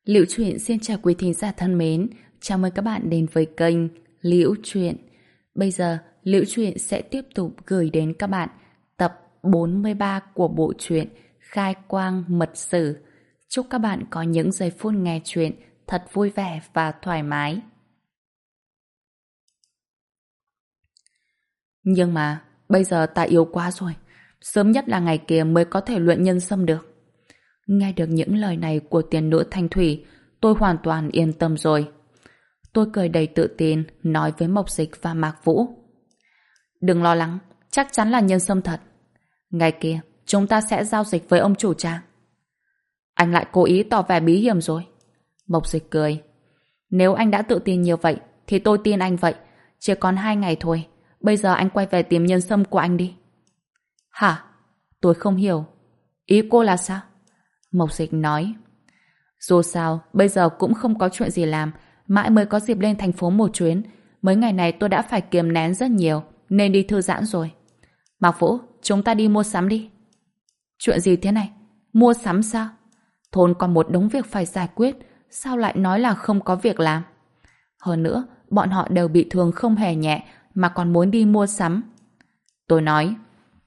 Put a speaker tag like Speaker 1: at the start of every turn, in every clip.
Speaker 1: Liễu Chuyện xin chào quý thính giả thân mến, chào mừng các bạn đến với kênh Liễu Chuyện. Bây giờ, Liễu Chuyện sẽ tiếp tục gửi đến các bạn tập 43 của bộ truyện Khai Quang Mật Sử. Chúc các bạn có những giây phút nghe chuyện thật vui vẻ và thoải mái. Nhưng mà, bây giờ ta yếu quá rồi. Sớm nhất là ngày kia mới có thể luyện nhân sâm được. Nghe được những lời này của tiền nữ Thanh Thủy, tôi hoàn toàn yên tâm rồi. Tôi cười đầy tự tin, nói với Mộc Dịch và Mạc Vũ. Đừng lo lắng, chắc chắn là nhân sâm thật. Ngày kia, chúng ta sẽ giao dịch với ông chủ trang. Anh lại cố ý tỏ vẻ bí hiểm rồi. Mộc Dịch cười. Nếu anh đã tự tin như vậy, thì tôi tin anh vậy. Chỉ còn 2 ngày thôi. Bây giờ anh quay về tìm nhân sâm của anh đi. Hả? Tôi không hiểu. Ý cô là sao? Mộc Dịch nói. Dù sao, bây giờ cũng không có chuyện gì làm, mãi mới có dịp lên thành phố một chuyến. Mấy ngày này tôi đã phải kiềm nén rất nhiều, nên đi thư giãn rồi. Mạc Vũ, chúng ta đi mua sắm đi. Chuyện gì thế này? Mua sắm sao? Thôn còn một đống việc phải giải quyết, sao lại nói là không có việc làm? Hơn nữa, bọn họ đều bị thương không hề nhẹ, mà còn muốn đi mua sắm. Tôi nói,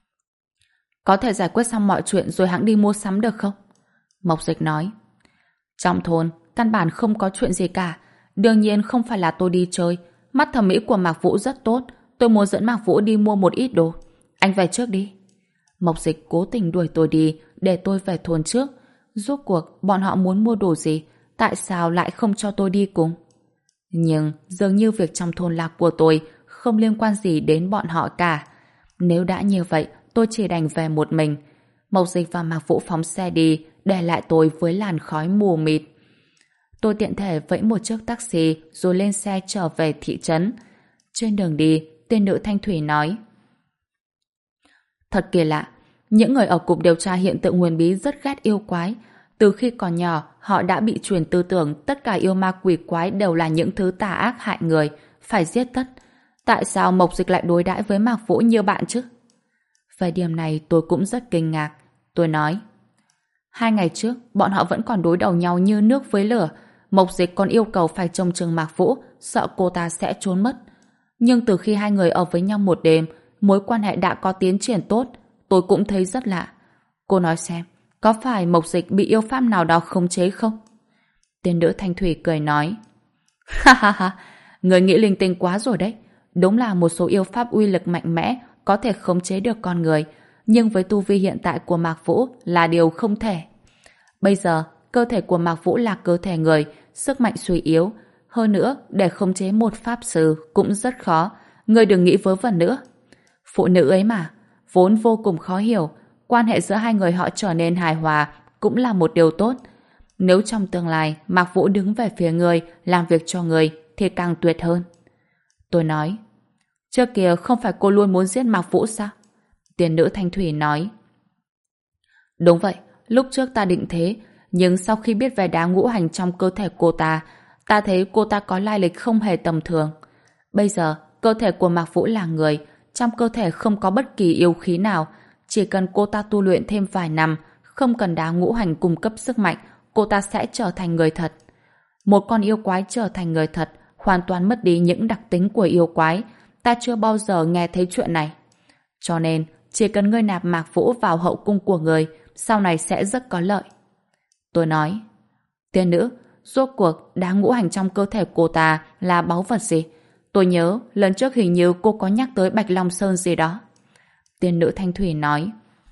Speaker 1: có thể giải quyết xong mọi chuyện rồi hẵng đi mua sắm được không? Mộc Dịch nói, trong thôn, căn bản không có chuyện gì cả. Đương nhiên không phải là tôi đi chơi. Mắt thẩm mỹ của Mạc Vũ rất tốt. Tôi muốn dẫn Mạc Vũ đi mua một ít đồ. Anh về trước đi. Mộc Dịch cố tình đuổi tôi đi để tôi về thôn trước. Rốt cuộc bọn họ muốn mua đồ gì? Tại sao lại không cho tôi đi cùng? Nhưng dường như việc trong thôn lạc của tôi không liên quan gì đến bọn họ cả. Nếu đã như vậy, tôi chỉ đành về một mình. Mộc Dịch và Mạc Vũ phóng xe đi, để lại tôi với làn khói mù mịt. Tôi tiện thể vẫy một chiếc taxi rồi lên xe trở về thị trấn. Trên đường đi, tên nữ Thanh Thủy nói, thật kỳ lạ, những người ở cục điều tra hiện tượng huyền bí rất ghét yêu quái. Từ khi còn nhỏ, họ đã bị truyền tư tưởng tất cả yêu ma quỷ quái đều là những thứ tà ác hại người, phải giết tất. Tại sao Mộc Dịch lại đối đãi với Mạc Vũ như bạn chứ? Về điểm này tôi cũng rất kinh ngạc. Tôi nói, 2 ngày trước, bọn họ vẫn còn đối đầu nhau như nước với lửa. Mộc Dịch còn yêu cầu phải trông chừng Mạc Vũ, sợ cô ta sẽ trốn mất. Nhưng từ khi 2 người ở với nhau một đêm, mối quan hệ đã có tiến triển tốt. Tôi cũng thấy rất lạ. Cô nói xem, có phải Mộc Dịch bị yêu pháp nào đó khống chế không? Tiên nữ Thanh Thủy cười nói, ha ha ha, người nghĩ linh tinh quá rồi đấy. Đúng là một số yêu pháp uy lực mạnh mẽ có thể khống chế được con người, nhưng với tu vi hiện tại của Mạc Vũ là điều không thể. Bây giờ, cơ thể của Mạc Vũ là cơ thể người, sức mạnh suy yếu. Hơn nữa, để khống chế một pháp sư cũng rất khó. Người đừng nghĩ vớ vẩn nữa. Phụ nữ ấy mà, vốn vô cùng khó hiểu. Quan hệ giữa hai người họ trở nên hài hòa cũng là một điều tốt. Nếu trong tương lai Mạc Vũ đứng về phía người, làm việc cho người, thì càng tuyệt hơn. Tôi nói, trước kia không phải cô luôn muốn giết Mạc Vũ sao? Tiền nữ Thanh Thủy nói, đúng vậy, lúc trước ta định thế, nhưng sau khi biết về đá ngũ hành trong cơ thể cô ta, ta thấy cô ta có lai lịch không hề tầm thường. Bây giờ, cơ thể của Mạc Vũ là người, trong cơ thể không có bất kỳ yêu khí nào, chỉ cần cô ta tu luyện thêm vài năm, không cần đá ngũ hành cung cấp sức mạnh, cô ta sẽ trở thành người thật. Một con yêu quái trở thành người thật, hoàn toàn mất đi những đặc tính của yêu quái. Ta chưa bao giờ nghe thấy chuyện này. Cho nên, chỉ cần ngươi nạp Mạc Vũ vào hậu cung của người, sau này sẽ rất có lợi. Tôi nói, tiên nữ, rốt cuộc đá ngũ hành trong cơ thể cô ta là báu vật gì? Tôi nhớ lần trước hình như cô có nhắc tới Bạch Long Sơn gì đó. Tiên nữ Thanh Thủy nói,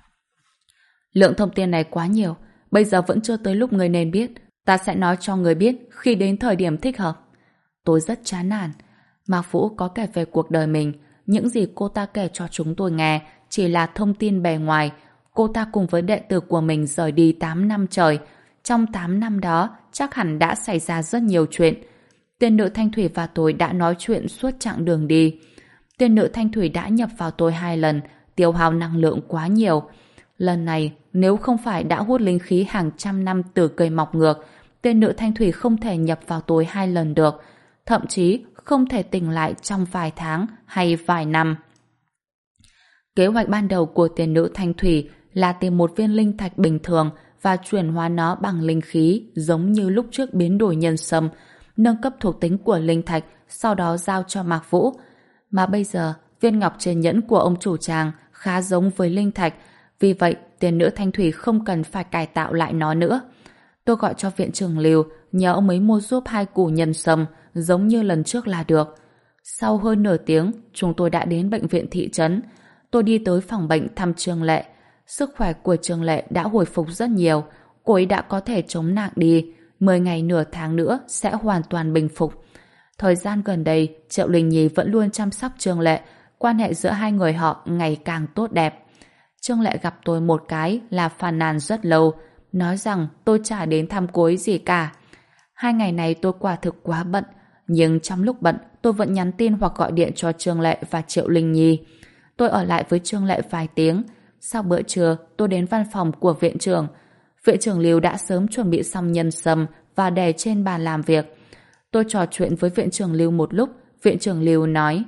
Speaker 1: lượng thông tin này quá nhiều, bây giờ vẫn chưa tới lúc người nên biết. Ta sẽ nói cho người biết khi đến thời điểm thích hợp. Tôi rất chán nản. Mạc Vũ có kể về cuộc đời mình, những gì cô ta kể cho chúng tôi nghe chỉ là thông tin bề ngoài. Cô ta cùng với đệ tử của mình rời đi 8 năm trời. Trong 8 năm đó, chắc hẳn đã xảy ra rất nhiều chuyện. Tiên nữ Thanh Thủy và tôi đã nói chuyện suốt chặng đường đi. Tiên nữ Thanh Thủy đã nhập vào tôi 2 lần, tiêu hao năng lượng quá nhiều. Lần này, nếu không phải đã hút linh khí hàng trăm năm từ cây mọc ngược, tiên nữ Thanh Thủy không thể nhập vào tôi 2 lần được. Thậm chí không thể tỉnh lại trong vài tháng hay vài năm. Kế hoạch ban đầu của tiên nữ Thanh Thủy là tìm một viên linh thạch bình thường và chuyển hóa nó bằng linh khí giống như lúc trước biến đổi nhân sâm, nâng cấp thuộc tính của linh thạch, sau đó giao cho Mạc Vũ. Mà bây giờ, viên ngọc trên nhẫn của ông chủ tràng khá giống với linh thạch, vì vậy tiền nữ Thanh Thủy không cần phải cải tạo lại nó nữa. Tôi gọi cho viện trưởng Lưu, nhờ ông ấy mua giúp 2 củ nhân sâm, giống như lần trước là được. Sau hơn nửa tiếng, chúng tôi đã đến bệnh viện thị trấn. Tôi đi tới phòng bệnh thăm Trương Lệ. Sức khỏe của Trương Lệ đã hồi phục rất nhiều. Cô ấy đã có thể chống nặng đi. 10 ngày nửa tháng nữa sẽ hoàn toàn bình phục. Thời gian gần đây, Triệu Linh Nhi vẫn luôn chăm sóc Trương Lệ. Quan hệ giữa hai người họ ngày càng tốt đẹp. Trương Lệ gặp tôi một cái là phàn nàn rất lâu, nói rằng tôi chả đến thăm cô ấy gì cả. 2 ngày này tôi quả thực quá bận, nhưng trong lúc bận tôi vẫn nhắn tin hoặc gọi điện cho Trương Lệ và Triệu Linh Nhi. Tôi ở lại với Trương Lệ vài tiếng. Sau bữa trưa, tôi đến văn phòng của viện trưởng. Viện trưởng Lưu đã sớm chuẩn bị xong nhân sâm và để trên bàn làm việc. Tôi trò chuyện với viện trưởng Lưu một lúc. Viện trưởng Lưu nói: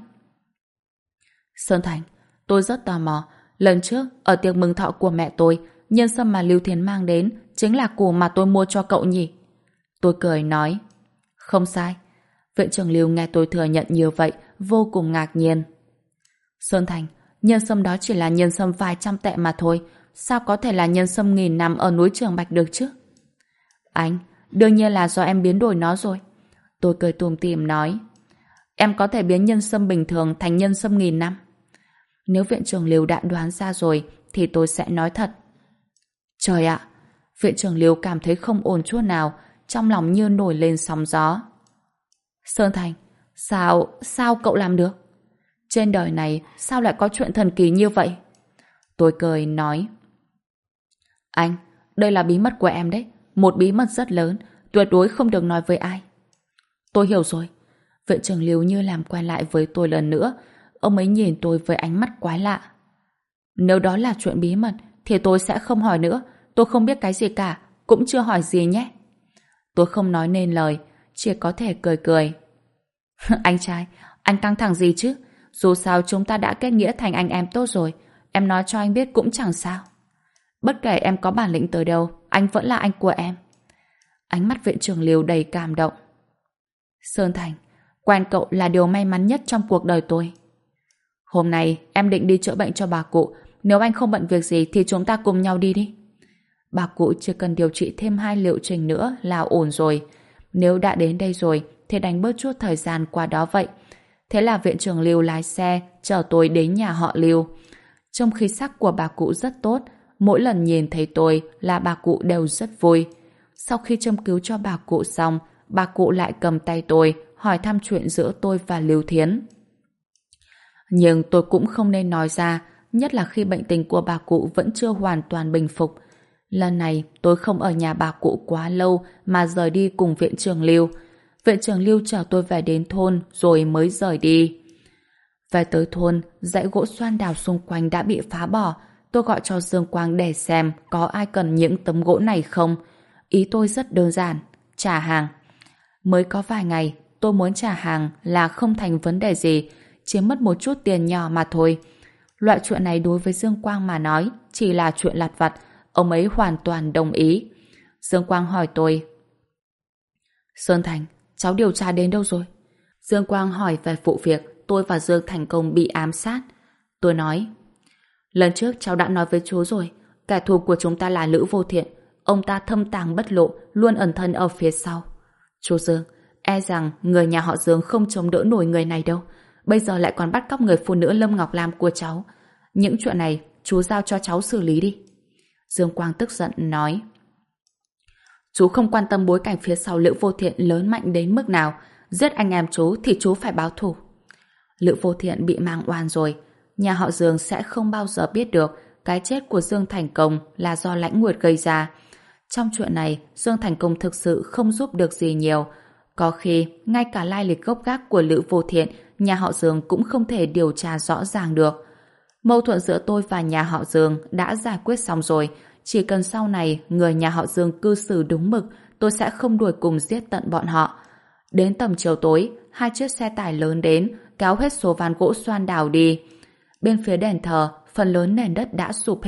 Speaker 1: Sơn Thành, tôi rất tò mò. Lần trước, ở tiệc mừng thọ của mẹ tôi, nhân sâm mà Lưu Thiến mang đến chính là củ mà tôi mua cho cậu nhỉ? Tôi cười nói: Không sai. Viện trưởng Lưu nghe tôi thừa nhận như vậy, vô cùng ngạc nhiên. Sơn Thành, nhân sâm đó chỉ là nhân sâm vài trăm tệ mà thôi. Sao có thể là nhân sâm nghìn năm ở núi Trường Bạch được chứ? Anh, đương nhiên là do em biến đổi nó rồi. Tôi cười tủm tỉm nói: Em có thể biến nhân sâm bình thường thành nhân sâm nghìn năm. Nếu viện trưởng Lưu đã đoán ra rồi thì tôi sẽ nói thật. Trời ạ! Viện trưởng Lưu cảm thấy không ổn chút nào, trong lòng như nổi lên sóng gió. Sơn Thành, sao cậu làm được? Trên đời này sao lại có chuyện thần kỳ như vậy? Tôi cười nói: Anh, đây là bí mật của em đấy, một bí mật rất lớn, tuyệt đối không được nói với ai. Tôi hiểu rồi. Viện trưởng Lưu như làm quen lại với tôi lần nữa. Ông ấy nhìn tôi với ánh mắt quái lạ. Nếu đó là chuyện bí mật thì tôi sẽ không hỏi nữa. Tôi không biết cái gì cả, cũng chưa hỏi gì nhé. Tôi không nói nên lời, chỉ có thể cười cười. Anh trai, anh căng thẳng gì chứ? Dù sao chúng ta đã kết nghĩa thành anh em tốt rồi. Em nói cho anh biết cũng chẳng sao. Bất kể em có bản lĩnh tới đâu, anh vẫn là anh của em. Ánh mắt viện trưởng Lưu đầy cảm động. Sơn Thành, quen cậu là điều may mắn nhất trong cuộc đời tôi. Hôm nay em định đi chữa bệnh cho bà cụ. Nếu anh không bận việc gì thì chúng ta cùng nhau đi đi. Bà cụ chỉ cần điều trị thêm 2 liệu trình nữa là ổn rồi. Nếu đã đến đây rồi thì đánh bớt chút thời gian qua đó vậy. Thế là viện trưởng Lưu lái xe chở tôi đến nhà họ Lưu. Trong khí sắc của bà cụ rất tốt, mỗi lần nhìn thấy tôi là bà cụ đều rất vui. Sau khi châm cứu cho bà cụ xong, bà cụ lại cầm tay tôi hỏi thăm chuyện giữa tôi và Lưu Thiến. Nhưng tôi cũng không nên nói ra, nhất là khi bệnh tình của bà cụ vẫn chưa hoàn toàn bình phục. Lần này tôi không ở nhà bà cụ quá lâu mà rời đi cùng viện trưởng Lưu. Viện trưởng Lưu chở tôi về đến thôn rồi mới rời đi. Về tới thôn, dãy gỗ xoan đào xung quanh đã bị phá bỏ. Tôi gọi cho Dương Quang để xem có ai cần những tấm gỗ này không. Ý tôi rất đơn giản, trả hàng. Mới có vài ngày, tôi muốn trả hàng là không thành vấn đề gì, chỉ mất một chút tiền nhỏ mà thôi. Loại chuyện này đối với Dương Quang mà nói chỉ là chuyện lặt vặt, ông ấy hoàn toàn đồng ý. Dương Quang hỏi tôi: Sơn Thành, cháu điều tra đến đâu rồi? Dương Quang hỏi về vụ việc tôi và Dương Thành Công bị ám sát. Tôi nói: Lần trước cháu đã nói với chú rồi, kẻ thù của chúng ta là Lữ Vô Thiện. Ông ta thâm tàng bất lộ, luôn ẩn thân ở phía sau. Chú Dương, e rằng người nhà họ Dương không chống đỡ nổi người này đâu. Bây giờ lại còn bắt cóc người phụ nữ Lâm Ngọc Lam của cháu. Những chuyện này chú giao cho cháu xử lý đi. Dương Quang tức giận nói: Chú không quan tâm bối cảnh phía sau Lữ Vô Thiện lớn mạnh đến mức nào. Giết anh em chú thì chú phải báo thù. Lữ Vô Thiện bị mang oan rồi. Nhà họ Dương sẽ không bao giờ biết được cái chết của Dương Thành Công là do Lãnh Nguyệt gây ra. Trong chuyện này, Dương Thành Công thực sự không giúp được gì nhiều. Có khi, ngay cả lai lịch gốc gác của Lữ Vô Thiện, nhà họ Dương cũng không thể điều tra rõ ràng được. Mâu thuẫn giữa tôi và nhà họ Dương đã giải quyết xong rồi. Chỉ cần sau này người nhà họ Dương cư xử đúng mực, tôi sẽ không đuổi cùng giết tận bọn họ. Đến tầm chiều tối, 2 chiếc xe tải lớn đến, kéo hết số ván gỗ xoan đào đi. Bên phía đền thờ, phần lớn nền đất đã sụp hết,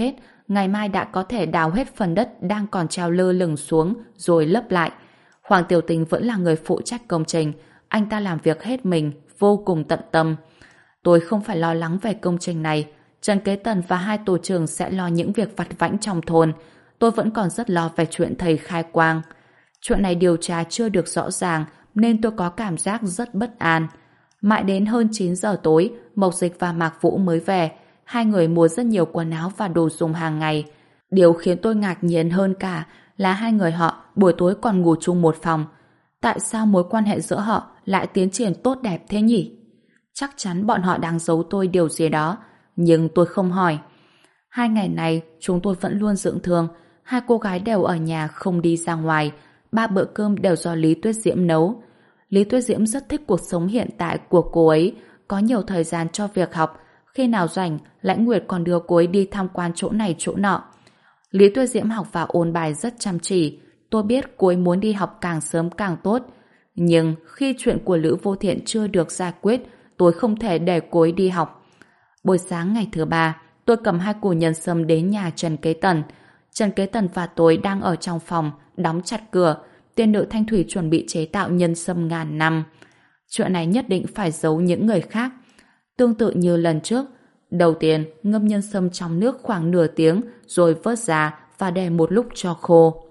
Speaker 1: ngày mai đã có thể đào hết phần đất đang còn treo lơ lửng xuống rồi lấp lại. Hoàng Tiểu Tình vẫn là người phụ trách công trình, anh ta làm việc hết mình, vô cùng tận tâm. Tôi không phải lo lắng về công trình này, Trần Kế Tần và hai tổ trưởng sẽ lo những việc vặt vãnh trong thôn. Tôi vẫn còn rất lo về chuyện thầy khai quang. Chuyện này điều tra chưa được rõ ràng nên tôi có cảm giác rất bất an. Mãi đến hơn 9 giờ tối, Mộc Dịch và Mạc Vũ mới về. Hai người mua rất nhiều quần áo và đồ dùng hàng ngày. Điều khiến tôi ngạc nhiên hơn cả là hai người họ buổi tối còn ngủ chung một phòng. Tại sao mối quan hệ giữa họ lại tiến triển tốt đẹp thế nhỉ? Chắc chắn bọn họ đang giấu tôi điều gì đó, nhưng tôi không hỏi. 2 ngày này chúng tôi vẫn luôn dưỡng thương. Hai cô gái đều ở nhà không đi ra ngoài. 3 bữa cơm đều do Lý Tuyết Diễm nấu. Lý Tuyết Diễm rất thích cuộc sống hiện tại của cô ấy, có nhiều thời gian cho việc học. Khi nào rảnh, Lãnh Nguyệt còn đưa cô ấy đi tham quan chỗ này chỗ nọ. Lý Tuyết Diễm học và ôn bài rất chăm chỉ. Tôi biết cô ấy muốn đi học càng sớm càng tốt. Nhưng khi chuyện của Lữ Vô Thiện chưa được giải quyết, tôi không thể để cô ấy đi học. Buổi sáng ngày thứ 3, tôi cầm 2 củ nhân sâm đến nhà Trần Kế Tần. Trần Kế Tần và tôi đang ở trong phòng, đóng chặt cửa. Tiên nữ Thanh Thủy chuẩn bị chế tạo nhân sâm ngàn năm. Chuyện này nhất định phải giấu những người khác. Tương tự như lần trước, đầu tiên ngâm nhân sâm trong nước khoảng nửa tiếng rồi vớt ra và để một lúc cho khô.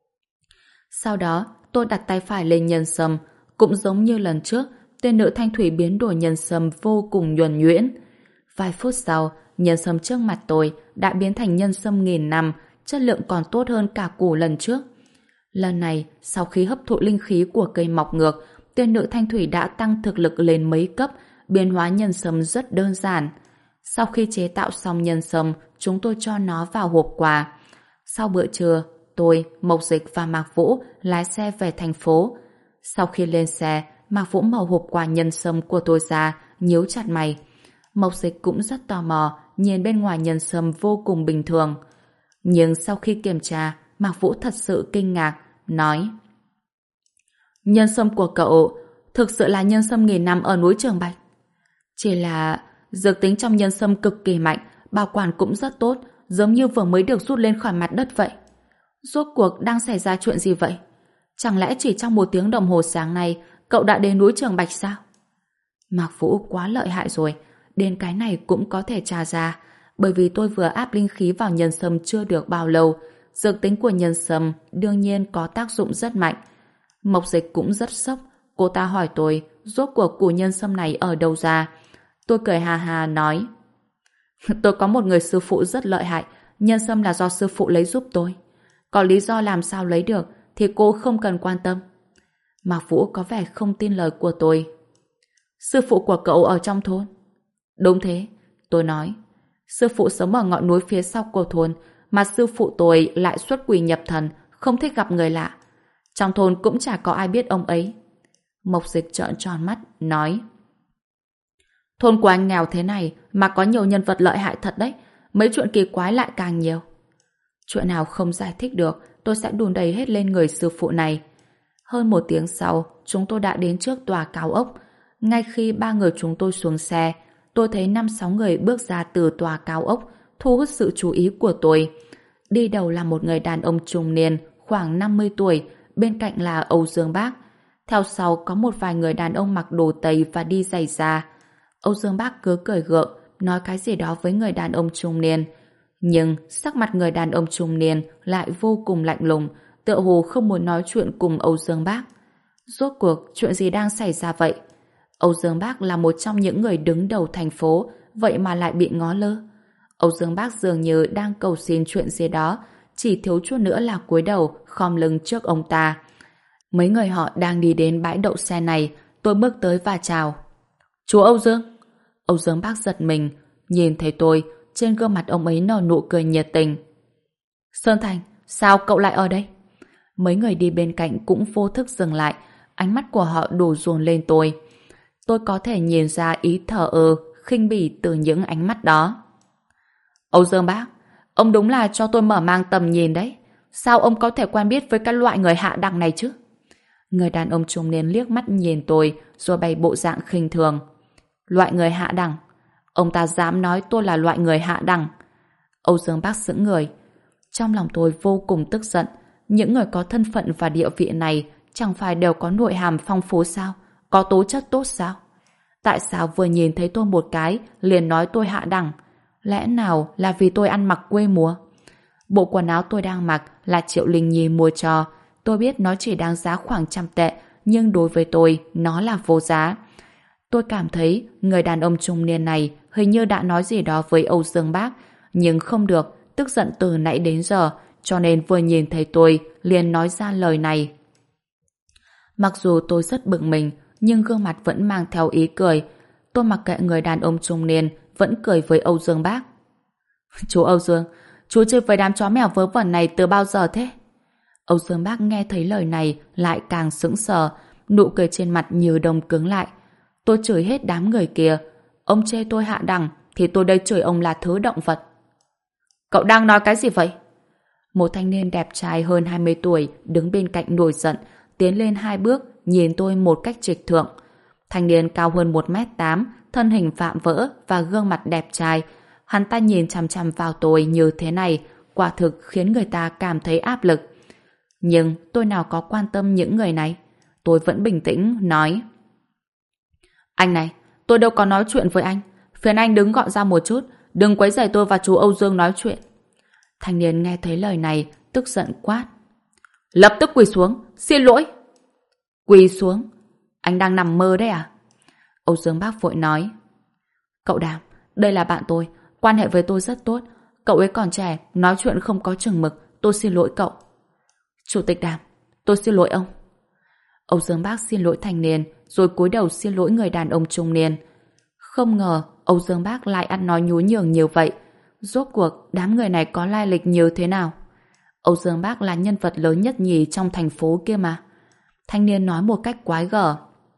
Speaker 1: Sau đó, tôi đặt tay phải lên nhân sâm. Cũng giống như lần trước, tiên nữ Thanh Thủy biến đổi nhân sâm vô cùng nhuần nhuyễn. Vài phút sau, nhân sâm trước mặt tôi đã biến thành nhân sâm nghìn năm, chất lượng còn tốt hơn cả củ lần trước. Lần này, sau khi hấp thụ linh khí của cây mọc ngược, tiên nữ Thanh Thủy đã tăng thực lực lên mấy cấp, biến hóa nhân sâm rất đơn giản. Sau khi chế tạo xong nhân sâm, chúng tôi cho nó vào hộp quà. Sau bữa trưa, tôi, Mộc Dịch và Mạc Vũ lái xe về thành phố. Sau khi lên xe, Mạc Vũ mở hộp quà nhân sâm của tôi ra, nhíu chặt mày. Mộc Dịch cũng rất tò mò, nhìn bên ngoài nhân sâm vô cùng bình thường. Nhưng sau khi kiểm tra, Mạc Vũ thật sự kinh ngạc, nói: nhân sâm của cậu thực sự là nhân sâm nghìn năm ở núi Trường Bạch. Chỉ là dược tính trong nhân sâm cực kỳ mạnh, bảo quản cũng rất tốt, giống như vừa mới được rút lên khỏi mặt đất vậy. Rốt cuộc đang xảy ra chuyện gì vậy? Chẳng lẽ chỉ trong 1 tiếng đồng hồ sáng nay cậu đã đến núi Trường Bạch sao? Mạc Vũ quá lợi hại rồi, đến cái này cũng có thể tra ra, bởi vì tôi vừa áp linh khí vào nhân sâm chưa được bao lâu. Dược tính của nhân sâm đương nhiên có tác dụng rất mạnh. Mộc Dịch cũng rất sốc. Cô ta hỏi tôi rốt cuộc củ nhân sâm này ở đâu ra. Tôi cười hà hà nói: tôi có một người sư phụ rất lợi hại, nhân sâm là do sư phụ lấy giúp tôi. Có lý do làm sao lấy được thì cô không cần quan tâm. Mạc Vũ có vẻ không tin lời của tôi. Sư phụ của cậu ở trong thôn? Đúng thế, tôi nói. Sư phụ sống ở ngọn núi phía sau của thôn, mà sư phụ tôi lại xuất quỷ nhập thần, không thích gặp người lạ. Trong thôn cũng chả có ai biết ông ấy. Mộc Dịch trợn tròn mắt, nói: thôn của anh nghèo thế này mà có nhiều nhân vật lợi hại thật đấy, mấy chuyện kỳ quái lại càng nhiều. Chuyện nào không giải thích được, tôi sẽ đùn đầy hết lên người sư phụ này. Hơn 1 tiếng sau, chúng tôi đã đến trước tòa cao ốc. Ngay khi 3 người chúng tôi xuống xe, tôi thấy 5-6 người bước ra từ tòa cao ốc, thu hút sự chú ý của tôi. Đi đầu là một người đàn ông trung niên, khoảng 50 tuổi, bên cạnh là Âu Dương Bác. Theo sau có một vài người đàn ông mặc đồ Tây và đi giày da. Âu Dương Bác cứ cười gượng, nói cái gì đó với người đàn ông trung niên. Nhưng sắc mặt người đàn ông trung niên lại vô cùng lạnh lùng, tựa hồ không muốn nói chuyện cùng Âu Dương Bác. Rốt cuộc chuyện gì đang xảy ra vậy? Âu Dương Bác là một trong những người đứng đầu thành phố, vậy mà lại bị ngó lơ. Âu Dương Bác dường như đang cầu xin chuyện gì đó, chỉ thiếu chút nữa là cúi đầu khom lưng trước ông ta. Mấy người họ đang đi đến bãi đậu xe này, tôi bước tới và chào. Chú Âu Dương. Âu Dương Bác giật mình, nhìn thấy tôi, trên gương mặt ông ấy nở nụ cười nhiệt tình. Sơn Thành, sao cậu lại ở đây? Mấy người đi bên cạnh cũng vô thức dừng lại, ánh mắt của họ đổ dồn lên tôi. Tôi có thể nhìn ra ý thờ ơ, khinh bỉ từ những ánh mắt đó. Âu Dương Bác, ông đúng là cho tôi mở mang tầm nhìn đấy. Sao ông có thể quen biết với các loại người hạ đẳng này chứ? Người đàn ông trung niên liếc mắt nhìn tôi rồi bày bộ dạng khinh thường. Loại người hạ đẳng? Ông ta dám nói tôi là loại người hạ đẳng? Âu Dương Bác sững người. Trong lòng tôi vô cùng tức giận. Những người có thân phận và địa vị này chẳng phải đều có nội hàm phong phú sao? Có tố chất tốt sao? Tại sao vừa nhìn thấy tôi một cái liền nói tôi hạ đẳng? Lẽ nào là vì tôi ăn mặc quê mùa? Bộ quần áo tôi đang mặc là Triệu Linh Nhi mua cho. Tôi biết nó chỉ đáng giá khoảng 100 tệ, nhưng đối với tôi, nó là vô giá. Tôi cảm thấy người đàn ông trung niên này hình như đã nói gì đó với Âu Dương Bác, nhưng không được, tức giận từ nãy đến giờ, cho nên vừa nhìn thấy tôi liền nói ra lời này. Mặc dù tôi rất bực mình, nhưng gương mặt vẫn mang theo ý cười. Tôi mặc kệ người đàn ông trung niên, vẫn cười với Âu Dương Bác. Chú Âu Dương, chú chơi với đám chó mèo vớ vẩn này từ bao giờ thế? Âu Dương Bác nghe thấy lời này lại càng sững sờ, nụ cười trên mặt như đông cứng lại. Tôi chửi hết đám người kia. Ông chê tôi hạ đẳng, thì tôi đây chửi ông là thứ động vật. Cậu đang nói cái gì vậy? Một thanh niên đẹp trai hơn 20 tuổi đứng bên cạnh nổi giận, tiến lên 2 bước, nhìn tôi một cách trịch thượng. Thanh niên cao hơn 1m8, thân hình vạm vỡ và gương mặt đẹp trai. Hắn ta nhìn chằm chằm vào tôi như thế này, quả thực khiến người ta cảm thấy áp lực. Nhưng tôi nào có quan tâm những người này. Tôi vẫn bình tĩnh, nói: Anh này, tôi đâu có nói chuyện với anh. Phiền anh đứng gọn ra một chút, đừng quấy rầy tôi và chú Âu Dương nói chuyện. Thanh niên nghe thấy lời này, tức giận quát: Lập tức quỳ xuống, xin lỗi. Quỳ xuống? Anh đang nằm mơ đấy à? Âu Dương Bác vội nói: Cậu Đàm, đây là bạn tôi, quan hệ với tôi rất tốt. Cậu ấy còn trẻ, nói chuyện không có chừng mực, tôi xin lỗi cậu. Chủ tịch Đàm, tôi xin lỗi ông. Âu Dương Bác xin lỗi thanh niên, rồi cúi đầu xin lỗi người đàn ông trung niên. Không ngờ Âu Dương Bác lại ăn nói nhún nhường như vậy. Rốt cuộc đám người này có lai lịch như thế nào? Âu Dương Bác là nhân vật lớn nhất nhì trong thành phố kia mà. Thanh niên nói một cách quái gở: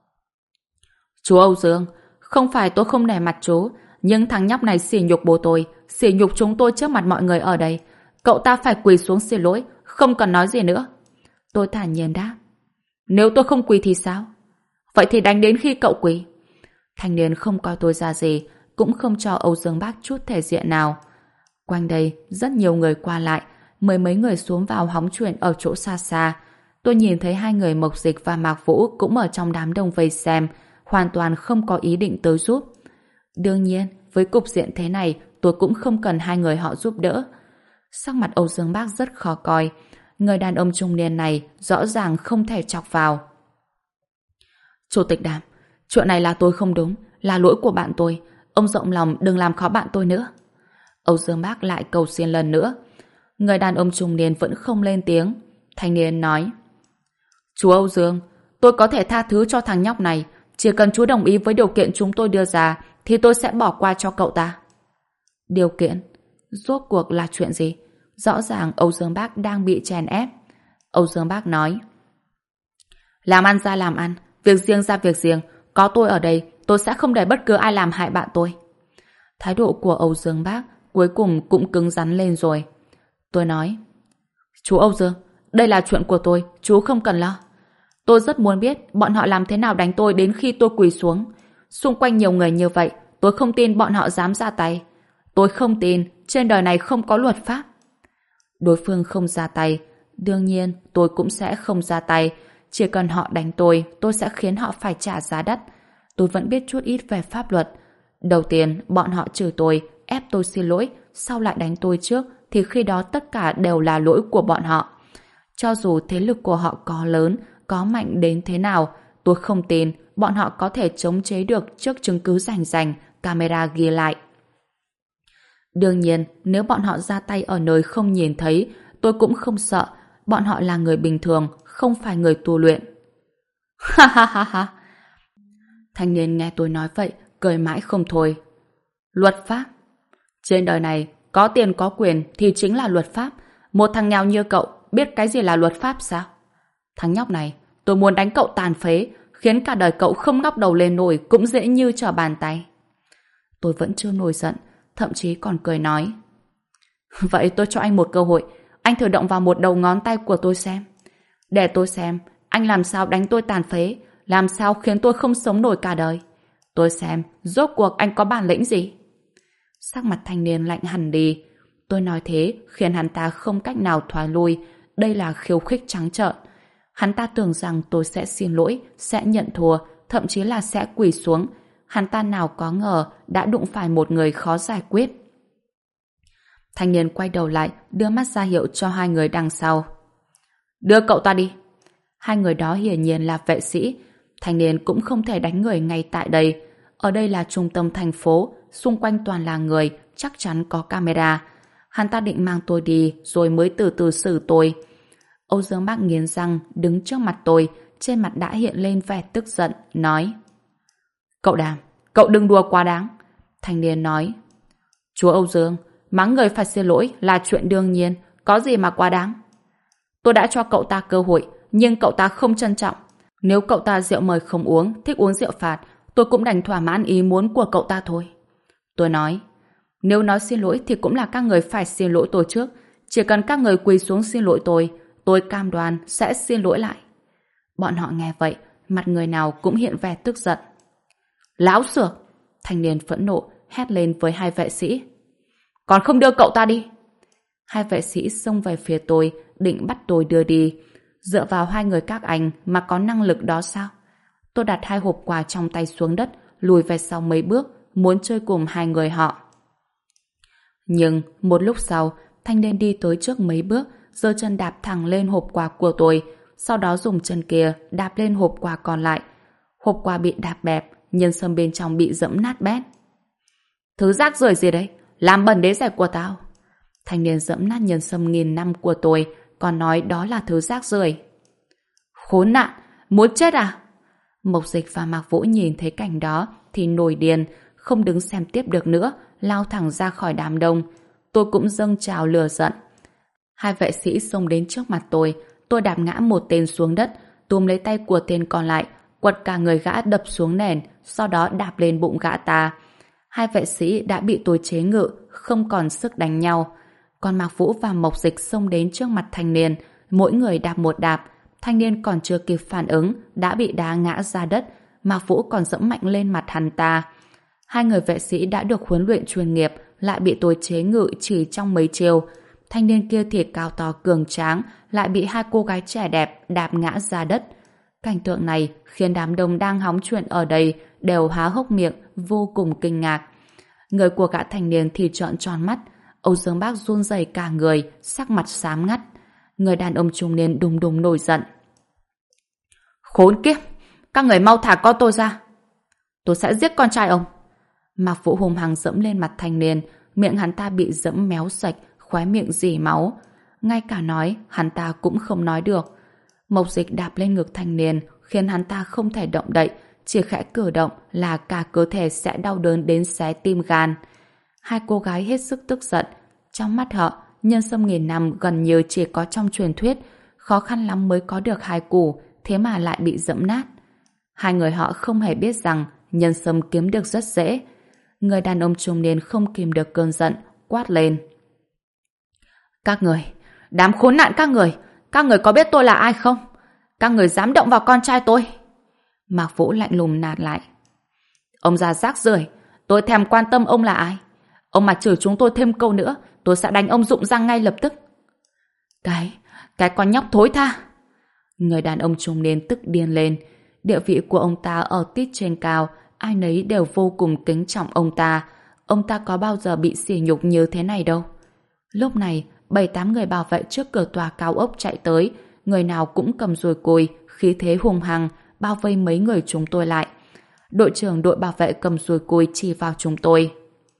Speaker 1: Chú Âu Dương, không phải tôi không nể mặt chú, nhưng thằng nhóc này sỉ nhục bố tôi, sỉ nhục chúng tôi trước mặt mọi người ở đây. Cậu ta phải quỳ xuống xin lỗi, không cần nói gì nữa. Tôi thản nhiên đáp: Nếu tôi không quỳ thì sao? Vậy thì đánh đến khi cậu quỳ. Thanh niên không coi tôi ra gì, cũng không cho Âu Dương Bác chút thể diện nào. Quanh đây rất nhiều người qua lại, mười mấy người xuống vào hóng chuyện ở chỗ xa xa. Tôi nhìn thấy 2 người Mộc Dịch và Mạc Vũ cũng ở trong đám đông vây xem, hoàn toàn không có ý định tới giúp. Đương nhiên, với cục diện thế này, tôi cũng không cần 2 người họ giúp đỡ. Sắc mặt Âu Dương Bác rất khó coi. Người đàn ông trung niên này rõ ràng không thể chọc vào. Chủ tịch Đàm, chuyện này là tôi không đúng, là lỗi của bạn tôi. Ông rộng lòng đừng làm khó bạn tôi nữa. Âu Dương Bác lại cầu xin lần nữa. Người đàn ông trung niên vẫn không lên tiếng. Thanh niên nói: Chú Âu Dương, tôi có thể tha thứ cho thằng nhóc này. Chỉ cần chú đồng ý với điều kiện chúng tôi đưa ra thì tôi sẽ bỏ qua cho cậu ta. Điều kiện? Rốt cuộc là chuyện gì? Rõ ràng Âu Dương Bác đang bị chèn ép. Âu Dương Bác nói: Làm ăn ra làm ăn, việc riêng ra việc riêng. Có tôi ở đây, tôi sẽ không để bất cứ ai làm hại bạn tôi. Thái độ của Âu Dương Bác cuối cùng cũng cứng rắn lên rồi. Tôi nói: Chú Âu Dương, đây là chuyện của tôi, chú không cần lo. Tôi rất muốn biết bọn họ làm thế nào đánh tôi đến khi tôi quỳ xuống. Xung quanh nhiều người như vậy, tôi không tin bọn họ dám ra tay. Tôi không tin trên đời này không có luật pháp. Đối phương không ra tay, đương nhiên tôi cũng sẽ không ra tay. Chỉ cần họ đánh tôi sẽ khiến họ phải trả giá đắt. Tôi vẫn biết chút ít về pháp luật. Đầu tiên, bọn họ chửi tôi, ép tôi xin lỗi, sau lại đánh tôi trước, thì khi đó tất cả đều là lỗi của bọn họ. Cho dù thế lực của họ có lớn, có mạnh đến thế nào, tôi không tin bọn họ có thể chống chế được trước chứng cứ rành rành, camera ghi lại. Đương nhiên, nếu bọn họ ra tay ở nơi không nhìn thấy, tôi cũng không sợ. Bọn họ là người bình thường, không phải người tu luyện. Ha ha ha ha. Thanh niên nghe tôi nói vậy, cười mãi không thôi. Luật pháp? Trên đời này, có tiền có quyền thì chính là luật pháp. Một thằng nghèo như cậu biết cái gì là luật pháp sao? Thằng nhóc này, tôi muốn đánh cậu tàn phế, khiến cả đời cậu không ngóc đầu lên nổi cũng dễ như trở bàn tay. Tôi vẫn chưa nổi giận, thậm chí còn cười nói: Vậy tôi cho anh một cơ hội, anh thử động vào một đầu ngón tay của tôi xem. Để tôi xem anh làm sao đánh tôi tàn phế, làm sao khiến tôi không sống nổi cả đời. Tôi xem rốt cuộc anh có bản lĩnh gì. Sắc mặt thanh niên lạnh hẳn đi. Tôi nói thế khiến hắn ta không cách nào thoái lui. Đây là khiêu khích trắng trợn. Hắn ta tưởng rằng tôi sẽ xin lỗi, sẽ nhận thua, thậm chí là sẽ quỳ xuống. Hắn ta nào có ngờ đã đụng phải một người khó giải quyết. Thanh niên quay đầu lại, đưa mắt ra hiệu cho hai người đằng sau. Đưa cậu ta đi. Hai người đó hiển nhiên là vệ sĩ. Thanh niên cũng không thể đánh người ngay tại đây. Ở đây là trung tâm thành phố, xung quanh toàn là người, chắc chắn có camera. Hắn ta định mang tôi đi rồi mới từ từ xử tôi. Âu Dương Bác nghiến răng đứng trước mặt tôi, trên mặt đã hiện lên vẻ tức giận, nói: Cậu Đàm, cậu đừng đùa quá đáng. Thanh niên nói: Chúa Âu Dương, mắng người phải xin lỗi là chuyện đương nhiên, có gì mà quá đáng. Tôi đã cho cậu ta cơ hội, nhưng cậu ta không trân trọng. Nếu cậu ta rượu mời không uống, thích uống rượu phạt, tôi cũng đành thỏa mãn ý muốn của cậu ta thôi. Tôi nói: Nếu nói xin lỗi thì cũng là các người phải xin lỗi tôi trước. Chỉ cần các người quỳ xuống xin lỗi tôi cam đoan sẽ xin lỗi lại. Bọn họ nghe vậy, mặt người nào cũng hiện vẻ tức giận. Láo xược! Thanh niên phẫn nộ hét lên với hai vệ sĩ. Còn không đưa cậu ta đi! Hai vệ sĩ xông về phía tôi, định bắt tôi đưa đi. Dựa vào hai người các anh mà có năng lực đó sao? Tôi đặt hai hộp quà trong tay xuống đất, lùi về sau mấy bước, muốn chơi cùng hai người họ. Nhưng một lúc sau, thanh niên đi tới trước mấy bước, giơ chân đạp thẳng lên hộp quà của tôi, sau đó dùng chân kia đạp lên hộp quà còn lại. Hộp quà bị đạp bẹp, nhân sâm bên trong bị dẫm nát bét. Thứ rác rưởi gì đấy? Làm bẩn đế giày của tao. Thanh niên dẫm nát nhân sâm nghìn năm của tôi, còn nói đó là thứ rác rưởi. Khốn nạn! Muốn chết à? Mộc Dịch và Mạc Vũ nhìn thấy cảnh đó thì nổi điên, không đứng xem tiếp được nữa, lao thẳng ra khỏi đám đông. Tôi cũng dâng trào lửa giận. Hai vệ sĩ xông đến trước mặt tôi đạp ngã một tên xuống đất, túm lấy tay của tên còn lại, quật cả người gã đập xuống nền, sau đó đạp lên bụng gã ta. Hai vệ sĩ đã bị tôi chế ngự, không còn sức đánh nhau. Còn Mạc Vũ và Mộc Dịch xông đến trước mặt thanh niên, mỗi người đạp một đạp. Thanh niên còn chưa kịp phản ứng, đã bị đá ngã ra đất. Mạc Vũ còn dẫm mạnh lên mặt hắn ta. Hai người vệ sĩ đã được huấn luyện chuyên nghiệp, lại bị tôi chế ngự chỉ trong mấy chiêu. Thanh niên kia thì cao to cường tráng, lại bị hai cô gái trẻ đẹp đạp ngã ra đất. Cảnh tượng này khiến đám đông đang hóng chuyện ở đây đều há hốc miệng, vô cùng kinh ngạc. Người của gã thanh niên thì trợn tròn mắt. Âu Dương Bác run rẩy cả người, sắc mặt xám ngắt. Người đàn ông trung niên đùng đùng nổi giận. Khốn kiếp! Các người mau thả con tôi ra! Tôi sẽ giết con trai ông! Mạc Vũ hùng hăng dẫm lên mặt thanh niên, miệng hắn ta bị dẫm méo sạch, khóe miệng rỉ máu. Ngay cả nói, hắn ta cũng không nói được. Mộc Dịch đạp lên ngực thanh niên, khiến hắn ta không thể động đậy, chỉ khẽ cử động là cả cơ thể sẽ đau đớn đến xé tim gan. Hai cô gái hết sức tức giận. Trong mắt họ, nhân sâm nghìn năm gần như chỉ có trong truyền thuyết, khó khăn lắm mới có được hai củ, thế mà lại bị dẫm nát. Hai người họ không hề biết rằng nhân sâm kiếm được rất dễ. Người đàn ông trung niên không kìm được cơn giận, quát lên. Các người, đám khốn nạn các người có biết tôi là ai không? Các người dám động vào con trai tôi? Mạc Vũ lạnh lùng nạt lại. Ông già rác rưởi, tôi thèm quan tâm ông là ai. Ông mà chửi chúng tôi thêm câu nữa, tôi sẽ đánh ông rụng răng ngay lập tức. Cái con nhóc thối tha. Người đàn ông trung niên tức điên lên. Địa vị của ông ta ở tít trên cao, ai nấy đều vô cùng kính trọng ông ta. Ông ta có bao giờ bị sỉ nhục như thế này đâu. Lúc này, 7-8 người bảo vệ trước cửa tòa cao ốc chạy tới, người nào cũng cầm dùi cùi, khí thế hùng hăng, bao vây mấy người chúng tôi lại. Đội trưởng đội bảo vệ cầm dùi cùi chỉ vào chúng tôi.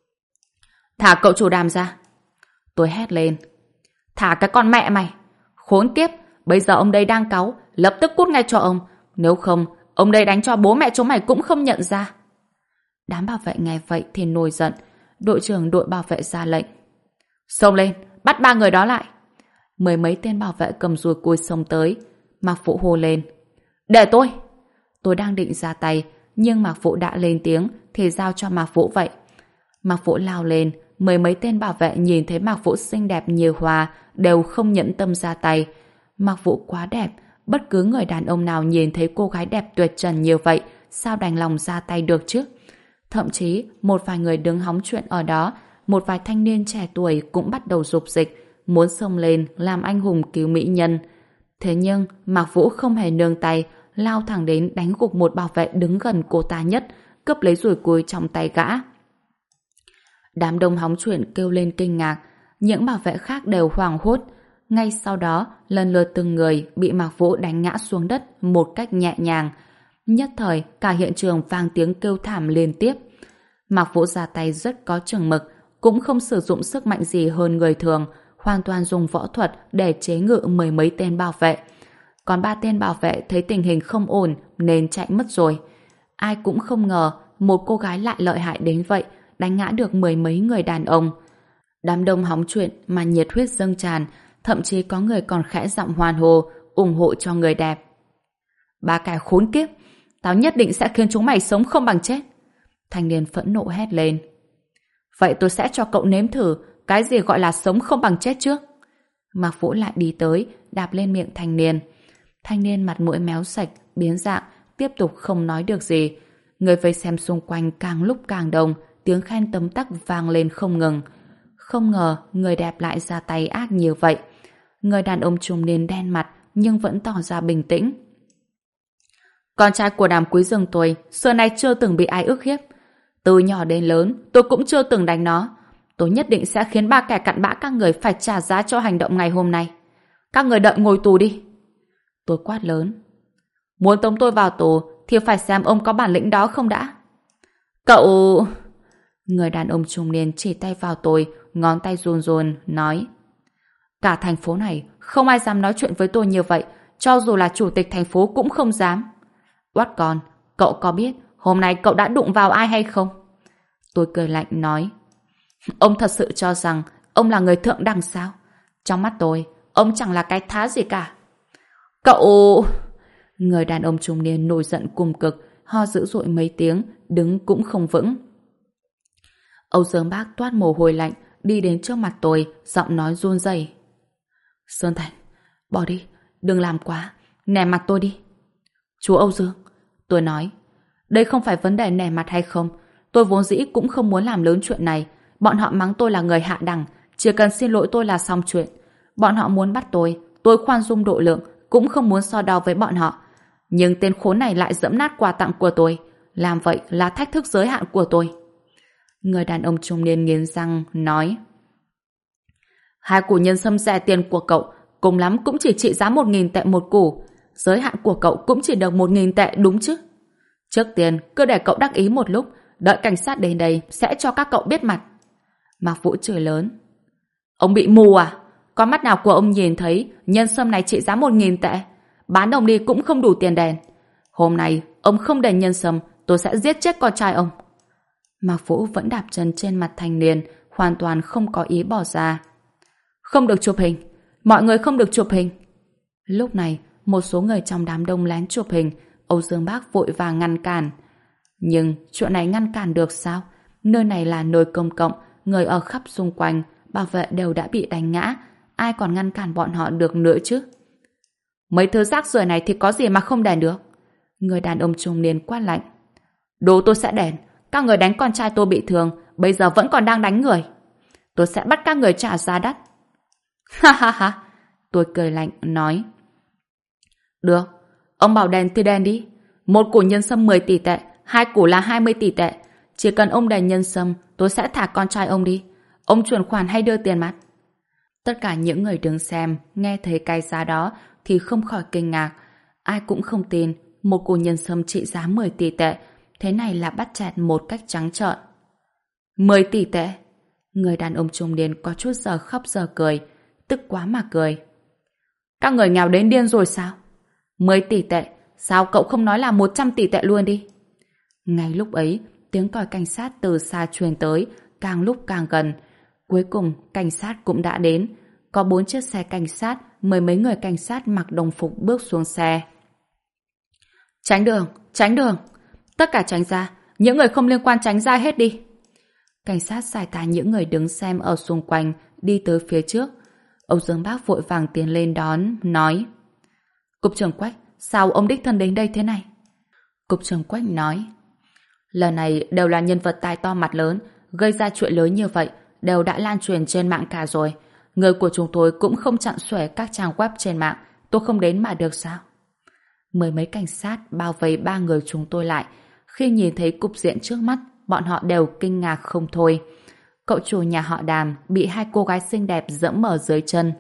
Speaker 1: Thả cậu chủ Đàm ra. Tôi hét lên. Thả cái con mẹ mày. Khốn kiếp, bây giờ ông đây đang cáu, lập tức cút ngay cho ông. Nếu không, ông đây đánh cho bố mẹ chúng mày cũng không nhận ra. Đám bảo vệ nghe vậy thì nổi giận. Đội trưởng đội bảo vệ ra lệnh. Xông lên, bắt 3 người đó lại. 10 mấy tên bảo vệ cầm dùi cùi xông tới. Mạc Vũ hô lên. Để tôi! Tôi đang định ra tay, nhưng Mạc Vũ đã lên tiếng thì giao cho Mạc Vũ vậy. Mạc Vũ lao lên, 10 mấy tên bảo vệ nhìn thấy Mạc Vũ xinh đẹp như hoa đều không nhẫn tâm ra tay. Mạc Vũ quá đẹp, bất cứ người đàn ông nào nhìn thấy cô gái đẹp tuyệt trần như vậy sao đành lòng ra tay được chứ. Thậm chí một vài người đứng hóng chuyện ở đó một vài thanh niên trẻ tuổi cũng bắt đầu rục dịch, muốn xông lên làm anh hùng cứu mỹ nhân. Thế nhưng Mạc Vũ không hề nương tay, lao thẳng đến đánh gục một bảo vệ đứng gần cô ta nhất, cướp lấy dùi cui trong tay gã. Đám đông hóng chuyện kêu lên kinh ngạc, những bảo vệ khác đều hoảng hốt. Ngay sau đó, lần lượt từng người bị Mạc Vũ đánh ngã xuống đất một cách nhẹ nhàng. Nhất thời, cả hiện trường vang tiếng kêu thảm liên tiếp. Mạc Vũ ra tay rất có chừng mực, cũng không sử dụng sức mạnh gì hơn người thường, hoàn toàn dùng võ thuật để chế ngự mười mấy tên bảo vệ. Còn 3 tên bảo vệ thấy tình hình không ổn nên chạy mất rồi. Ai cũng không ngờ một cô gái lại lợi hại đến vậy, đánh ngã được mười mấy người đàn ông. Đám đông hóng chuyện mà nhiệt huyết dâng tràn, thậm chí có người còn khẽ giọng hoan hô, ủng hộ cho người đẹp. Ba kẻ khốn kiếp, tao nhất định sẽ khiến chúng mày sống không bằng chết. Thanh niên phẫn nộ hét lên. Vậy tôi sẽ cho cậu nếm thử cái gì gọi là sống không bằng chết trước. Mạc Vũ lại đi tới, đạp lên miệng thanh niên. Thanh niên mặt mũi méo sạch, biến dạng, tiếp tục không nói được gì. Người vây xem xung quanh càng lúc càng đông, tiếng khen tấm tắc vang lên không ngừng. Không ngờ người đẹp lại ra tay ác như vậy. Người đàn ông trung niên đen mặt nhưng vẫn tỏ ra bình tĩnh. Con trai của Đàm Quý Dương tôi xưa nay chưa từng bị ai ức hiếp. Từ nhỏ đến lớn tôi cũng chưa từng đánh nó. Tôi nhất định sẽ khiến 3 kẻ cặn bã các người phải trả giá cho hành động ngày hôm nay. Các người đợi ngồi tù đi. Tôi quát lớn. Muốn tống tôi vào tù thì phải xem ông có bản lĩnh đó không đã. Cậu... Người đàn ông trung niên chỉ tay vào tôi, ngón tay run run, nói. Cả thành phố này không ai dám nói chuyện với tôi như vậy, cho dù là chủ tịch thành phố cũng không dám. Oát con, cậu có biết hôm nay cậu đã đụng vào ai hay không? Tôi cười lạnh nói. Ông thật sự cho rằng ông là người thượng đẳng sao? Trong mắt tôi, ông chẳng là cái thá gì cả. Cậu... Người đàn ông trung niên nổi giận cùng cực, ho dữ dội mấy tiếng, đứng cũng không vững. Âu Dương Bác toát mồ hôi lạnh, đi đến trước mặt tôi, giọng nói run rẩy. Sơn Thành, bỏ đi, đừng làm quá, nể mặt tôi đi. Chú Âu Dương, tôi nói, đây không phải vấn đề nể mặt hay không, tôi vốn dĩ cũng không muốn làm lớn chuyện này. Bọn họ mắng tôi là người hạ đẳng, chỉ cần xin lỗi tôi là xong chuyện. Bọn họ muốn bắt tôi khoan dung độ lượng, cũng không muốn so đo với bọn họ. Nhưng tên khốn này lại giẫm nát quà tặng của tôi, làm vậy là thách thức giới hạn của tôi. Người đàn ông trung niên nghiến răng, nói. 2 củ nhân sâm rẻ tiền của cậu, cùng lắm cũng chỉ trị giá 1.000 tệ một củ. Giới hạn của cậu cũng chỉ được 1.000 tệ đúng chứ? Trước tiên, cứ để cậu đắc ý một lúc, đợi cảnh sát đến đây sẽ cho các cậu biết mặt. Mạc Vũ chửi lớn. Ông bị mù à? Con mắt nào của ông nhìn thấy nhân sâm này trị giá 1.000 tệ? Bán ông đi cũng không đủ tiền đèn. Hôm nay, ông không đền nhân sâm, tôi sẽ giết chết con trai ông. Mạc Vũ vẫn đạp chân trên mặt thanh niên, hoàn toàn không có ý bỏ ra. Không được chụp hình, mọi người không được chụp hình. Lúc này, một số người trong đám đông lén chụp hình, Âu Dương Bác vội vàng ngăn cản. Nhưng chuyện này ngăn cản được sao? Nơi này là nơi công cộng, người ở khắp xung quanh, bảo vệ đều đã bị đánh ngã, ai còn ngăn cản bọn họ được nữa chứ? Mấy thứ rác rưởi này thì có gì mà không đền được? Người đàn ông trung niên quát lạnh. Đồ tôi sẽ đền, các người đánh con trai tôi bị thương, bây giờ vẫn còn đang đánh người. Tôi sẽ bắt các người trả giá đắt. Ha ha ha, tôi cười lạnh, nói. Được, ông bảo đền thì đền đi. 1 củ nhân sâm 10 tỷ tệ, 2 củ là 20 tỷ tệ. Chỉ cần ông đền nhân sâm, tôi sẽ thả con trai ông đi. Ông chuyển khoản hay đưa tiền mặt? Tất cả những người đứng xem, nghe thấy cái giá đó thì không khỏi kinh ngạc. Ai cũng không tin 1 củ nhân sâm trị giá 10 tỷ tệ. Thế này là bắt chẹt một cách trắng trợn. 10 tỷ tệ? Người đàn ông trung niên có chút giờ khóc giờ cười, tức quá mà cười. Các người nghèo đến điên rồi sao? 10 tỷ tệ, sao cậu không nói là 100 tỷ tệ luôn đi? Ngay lúc ấy, tiếng còi cảnh sát từ xa truyền tới, càng lúc càng gần. Cuối cùng, cảnh sát cũng đã đến. Có 4 chiếc xe cảnh sát, mười mấy người cảnh sát mặc đồng phục bước xuống xe. Tránh đường, tránh đường. Tất cả tránh ra, những người không liên quan tránh ra hết đi. Cảnh sát giải tán những người đứng xem ở xung quanh, đi tới phía trước. Âu Dương Bác vội vàng tiến lên đón, nói. Cục trưởng Quách, sao ông đích thân đến đây thế này? Cục trưởng Quách nói. Lần này đều là nhân vật tai to mặt lớn, gây ra chuyện lớn như vậy, đều đã lan truyền trên mạng cả rồi. Người của chúng tôi cũng không chặn xuể các trang web trên mạng. Tôi không đến mà được sao? Mười mấy cảnh sát bao vây ba người chúng tôi lại. Khi nhìn thấy cục diện trước mắt, bọn họ đều kinh ngạc không thôi. Cậu chủ nhà họ Đàm bị hai cô gái xinh đẹp dẫm ở dưới chân.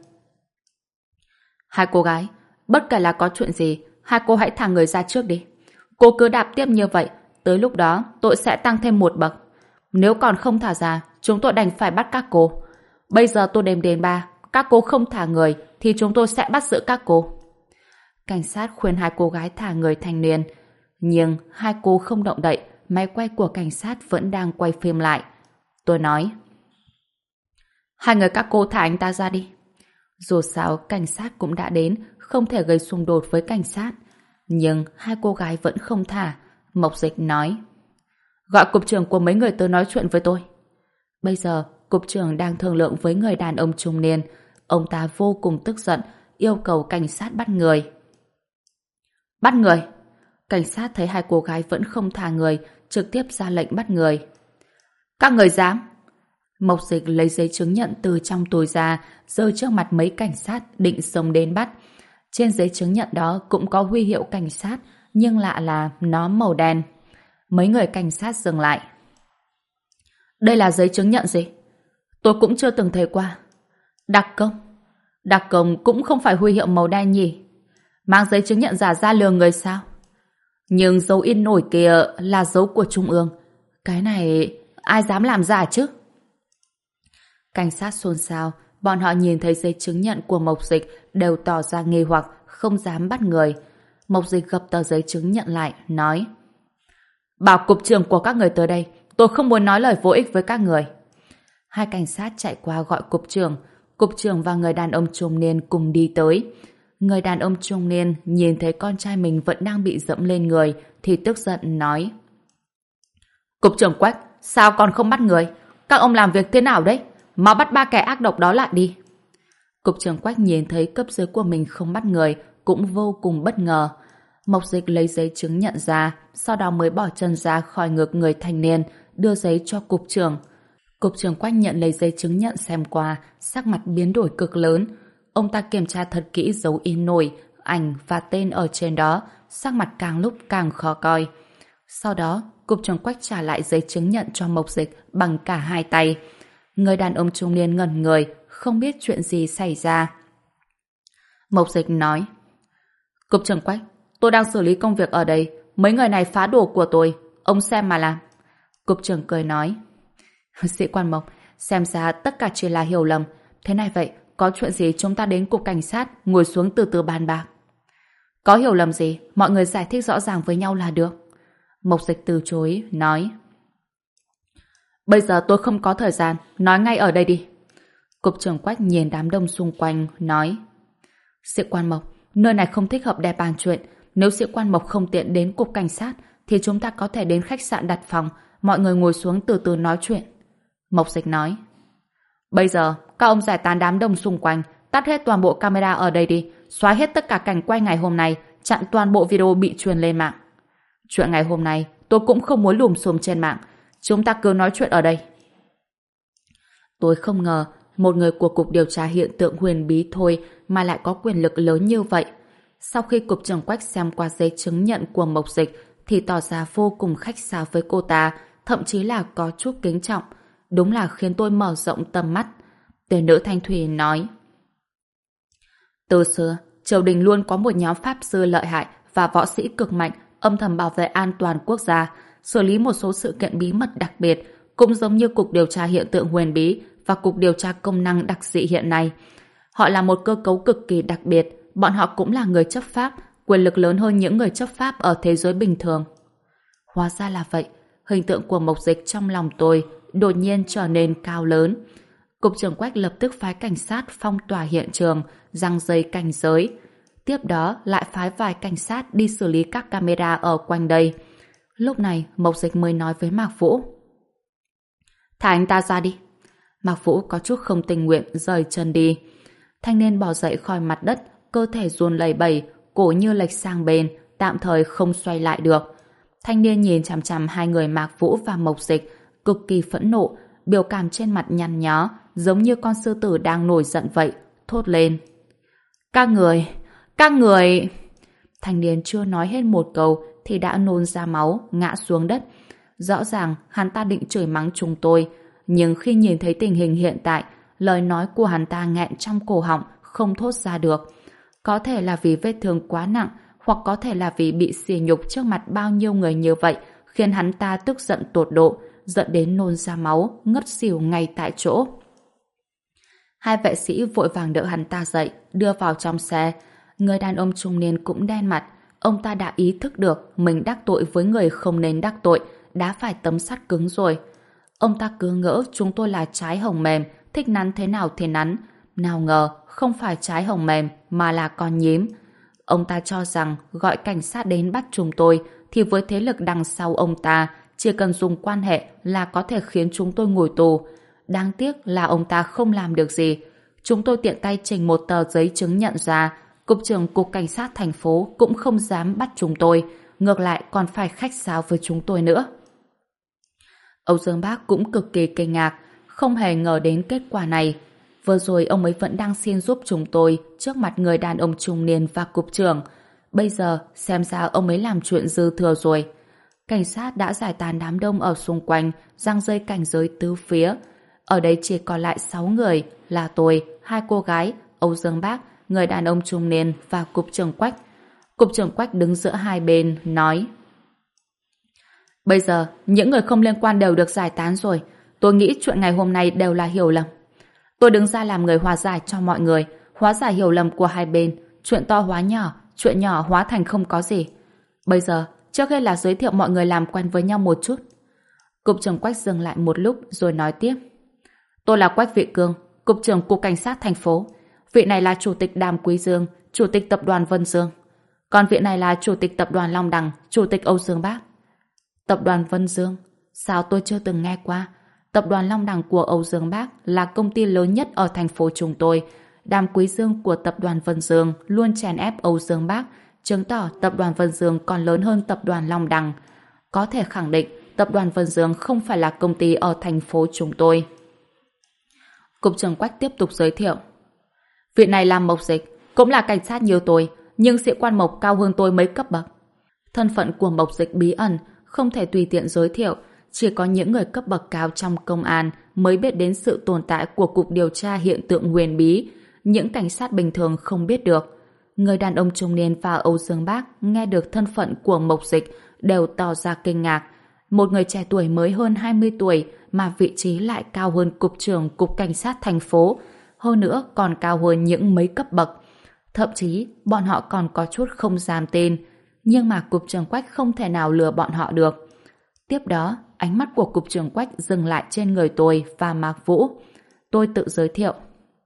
Speaker 1: Hai cô gái, bất kể là có chuyện gì, hai cô hãy thả người ra trước đi. Cô cứ đạp tiếp như vậy, tới lúc đó tôi sẽ tăng thêm một bậc. Nếu còn không thả ra, chúng tôi đành phải bắt các cô. Bây giờ tôi đếm đến 3, các cô không thả người thì chúng tôi sẽ bắt giữ các cô. Cảnh sát khuyên hai cô gái thả người thanh niên, nhưng hai cô không động đậy, máy quay của cảnh sát vẫn đang quay phim lại. Tôi nói, hai người các cô thả anh ta ra đi. Dù sao cảnh sát cũng đã đến, không thể gây xung đột với cảnh sát. Nhưng hai cô gái vẫn không thả. Mộc Dịch nói, gọi cục trưởng của mấy người tới nói chuyện với tôi. Bây giờ cục trưởng đang thương lượng với người đàn ông trung niên. Ông ta vô cùng tức giận, yêu cầu cảnh sát bắt người. Bắt người! Cảnh sát thấy hai cô gái vẫn không thả người, trực tiếp ra lệnh bắt người. Các người dám! Mộc Dịch lấy giấy chứng nhận từ trong túi ra, giơ trước mặt mấy cảnh sát định xông đến bắt. Trên giấy chứng nhận đó cũng có huy hiệu cảnh sát, nhưng lạ là nó màu đen. Mấy người cảnh sát dừng lại. Đây là giấy chứng nhận gì? Tôi cũng chưa từng thấy qua. Đặc công? Đặc công cũng không phải huy hiệu màu đen nhỉ? Mang giấy chứng nhận giả ra lừa người sao? Nhưng dấu in nổi kia là dấu của Trung ương. Cái này ai dám làm giả chứ? Cảnh sát xôn xao, bọn họ nhìn thấy giấy chứng nhận của Mộc Dịch đều tỏ ra nghi hoặc, không dám bắt người. Mộc Dịch gập tờ giấy chứng nhận lại, nói, bảo cục trưởng của các người tới đây, tôi không muốn nói lời vô ích với các người. Hai cảnh sát chạy qua gọi cục trưởng và người đàn ông trung niên cùng đi tới. Người đàn ông trung niên nhìn thấy con trai mình vẫn đang bị dẫm lên người thì tức giận nói, cục trưởng Quách, sao còn không bắt người? Các ông làm việc thế nào đấy? Mau bắt ba kẻ ác độc đó lại đi. Cục trưởng Quách nhìn thấy cấp dưới của mình không bắt người cũng vô cùng bất ngờ. Mộc Dịch lấy giấy chứng nhận ra, sau đó mới bỏ chân ra khỏi ngực người thanh niên, đưa giấy cho cục trưởng. Cục trưởng Quách nhận lấy giấy chứng nhận xem qua, sắc mặt biến đổi cực lớn. Ông ta kiểm tra thật kỹ dấu in nổi, ảnh và tên ở trên đó, sắc mặt càng lúc càng khó coi. Sau đó, cục trưởng Quách trả lại giấy chứng nhận cho Mộc Dịch bằng cả hai tay. Người đàn ông trung niên ngẩn người, không biết chuyện gì xảy ra. Mộc Dịch nói, cục trưởng Quách, tôi đang xử lý công việc ở đây, mấy người này phá đồ của tôi, ông xem mà làm. Cục trưởng cười nói, sĩ quan Mộc, xem ra tất cả chỉ là hiểu lầm. Thế này vậy, có chuyện gì chúng ta đến cục cảnh sát ngồi xuống từ từ bàn bạc. Có hiểu lầm gì, mọi người giải thích rõ ràng với nhau là được. Mộc Dịch từ chối, nói, bây giờ tôi không có thời gian, nói ngay ở đây đi. Cục trưởng Quách nhìn đám đông xung quanh, nói, sĩ quan Mộc, nơi này không thích hợp để bàn chuyện. Nếu sĩ quan Mộc không tiện đến cục cảnh sát thì chúng ta có thể đến khách sạn đặt phòng, mọi người ngồi xuống từ từ nói chuyện. Mộc Dịch nói, bây giờ các ông giải tán đám đông xung quanh, tắt hết toàn bộ camera ở đây đi, xóa hết tất cả cảnh quay ngày hôm nay, chặn toàn bộ video bị truyền lên mạng. Chuyện ngày hôm nay tôi cũng không muốn lùm xùm trên mạng, chúng ta cứ nói chuyện ở đây. Tôi không ngờ một người của Cục Điều tra Hiện tượng huyền bí thôi mà lại có quyền lực lớn như vậy. Sau khi Cục trưởng Quách xem qua giấy chứng nhận của Mộc Dịch thì tỏ ra vô cùng khách sáo với cô ta, thậm chí là có chút kính trọng. Đúng là khiến tôi mở rộng tầm mắt. Tên nữ Thanh Thủy nói, từ xưa, triều đình luôn có một nhóm pháp sư lợi hại và võ sĩ cực mạnh âm thầm bảo vệ an toàn quốc gia, xử lý một số sự kiện bí mật đặc biệt, cũng giống như Cục Điều tra Hiện tượng huyền bí và Cục Điều tra Công năng đặc dị hiện nay. Họ là một cơ cấu cực kỳ đặc biệt, bọn họ cũng là người chấp pháp, quyền lực lớn hơn những người chấp pháp ở thế giới bình thường. Hóa ra là vậy, hình tượng của Mộc Dịch trong lòng tôi đột nhiên trở nên cao lớn. Cục trưởng Quách lập tức phái cảnh sát phong tỏa hiện trường, giăng dây cảnh giới. Tiếp đó lại phái vài cảnh sát đi xử lý các camera ở quanh đây. Lúc này Mộc Dịch mới nói với Mạc Vũ, thả anh ta ra đi. Mạc Vũ có chút không tình nguyện rời chân đi. Thanh niên bò dậy khỏi mặt đất, cơ thể run lẩy bẩy, cổ như lệch sang bên, tạm thời không xoay lại được. Thanh niên nhìn chằm chằm hai người Mạc Vũ và Mộc Dịch, cực kỳ phẫn nộ, biểu cảm trên mặt nhăn nhó, giống như con sư tử đang nổi giận vậy, thốt lên. Các người... Thanh niên chưa nói hết một câu thì đã nôn ra máu, ngã xuống đất. Rõ ràng hắn ta định chửi mắng chúng tôi, nhưng khi nhìn thấy tình hình hiện tại, lời nói của hắn ta nghẹn trong cổ họng, không thốt ra được. Có thể là vì vết thương quá nặng, hoặc có thể là vì bị sỉ nhục trước mặt bao nhiêu người như vậy, khiến hắn ta tức giận tột độ, dẫn đến nôn ra máu, ngất xỉu ngay tại chỗ. Hai vệ sĩ vội vàng đỡ hắn ta dậy, đưa vào trong xe. Người đàn ông trung niên cũng đen mặt. Ông ta đã ý thức được mình đắc tội với người không nên đắc tội, đã phải tấm sắt cứng rồi. Ông ta cứ ngỡ chúng tôi là trái hồng mềm, thích nắn thế nào thì nắn. Nào ngờ không phải trái hồng mềm mà là con nhím. Ông ta cho rằng gọi cảnh sát đến bắt chúng tôi thì với thế lực đằng sau ông ta, chỉ cần dùng quan hệ là có thể khiến chúng tôi ngồi tù. Đáng tiếc là ông ta không làm được gì. Chúng tôi tiện tay trình một tờ giấy chứng nhận ra, Cục trưởng Cục Cảnh sát thành phố cũng không dám bắt chúng tôi, ngược lại còn phải khách sáo với chúng tôi nữa. Âu Dương Bác cũng cực kỳ kinh ngạc, không hề ngờ đến kết quả này. Vừa rồi ông ấy vẫn đang xin giúp chúng tôi trước mặt người đàn ông trung niên và cục trưởng. Bây giờ xem ra ông ấy làm chuyện dư thừa rồi. Cảnh sát đã giải tán đám đông ở xung quanh, giăng dây cảnh giới tứ phía. Ở đây chỉ còn lại 6 người, là tôi, 2 cô gái, Âu Dương Bác, người đàn ông trung niên và cục trưởng Quách. Cục trưởng Quách đứng giữa hai bên, nói: Bây giờ, những người không liên quan đều được giải tán rồi. Tôi nghĩ chuyện ngày hôm nay đều là hiểu lầm. Tôi đứng ra làm người hòa giải cho mọi người, hóa giải hiểu lầm của hai bên, chuyện to hóa nhỏ, chuyện nhỏ hóa thành không có gì. Bây giờ, trước hết là giới thiệu mọi người làm quen với nhau một chút. Cục trưởng Quách dừng lại một lúc rồi nói tiếp: Tôi là Quách Vị Cương, Cục trưởng Cục Cảnh sát thành phố. Vị này là Chủ tịch Đàm Quý Dương, Chủ tịch Tập đoàn Vân Dương. Còn vị này là Chủ tịch Tập đoàn Long Đằng, Chủ tịch Âu Dương Bác. Tập đoàn Vân Dương? Sao tôi chưa từng nghe qua? Tập đoàn Long Đằng của Âu Dương Bác là công ty lớn nhất ở thành phố chúng tôi. Đàm Quý Dương của Tập đoàn Vân Dương luôn chèn ép Âu Dương Bác, chứng tỏ Tập đoàn Vân Dương còn lớn hơn Tập đoàn Long Đằng. Có thể khẳng định Tập đoàn Vân Dương không phải là công ty ở thành phố chúng tôi. Cục trưởng Quách tiếp tục giới thiệu: Vị này là Mộc Dịch, cũng là cảnh sát như tôi, nhưng sĩ quan Mộc cao hơn tôi mấy cấp bậc. Thân phận của Mộc Dịch bí ẩn, không thể tùy tiện giới thiệu, chỉ có những người cấp bậc cao trong công an mới biết đến sự tồn tại của Cục Điều tra Hiện tượng huyền bí, những cảnh sát bình thường không biết được. Người đàn ông trung niên và Âu Dương Bác nghe được thân phận của Mộc Dịch đều tỏ ra kinh ngạc. Một người trẻ tuổi mới hơn 20 tuổi mà vị trí lại cao hơn Cục trưởng Cục Cảnh sát thành phố, hơn nữa còn cao hơn những mấy cấp bậc. Thậm chí bọn họ còn có chút không dám tin, nhưng mà Cục trưởng Quách không thể nào lừa bọn họ được. Tiếp đó, ánh mắt của Cục trưởng Quách dừng lại trên người tôi và Mạc Vũ. Tôi tự giới thiệu: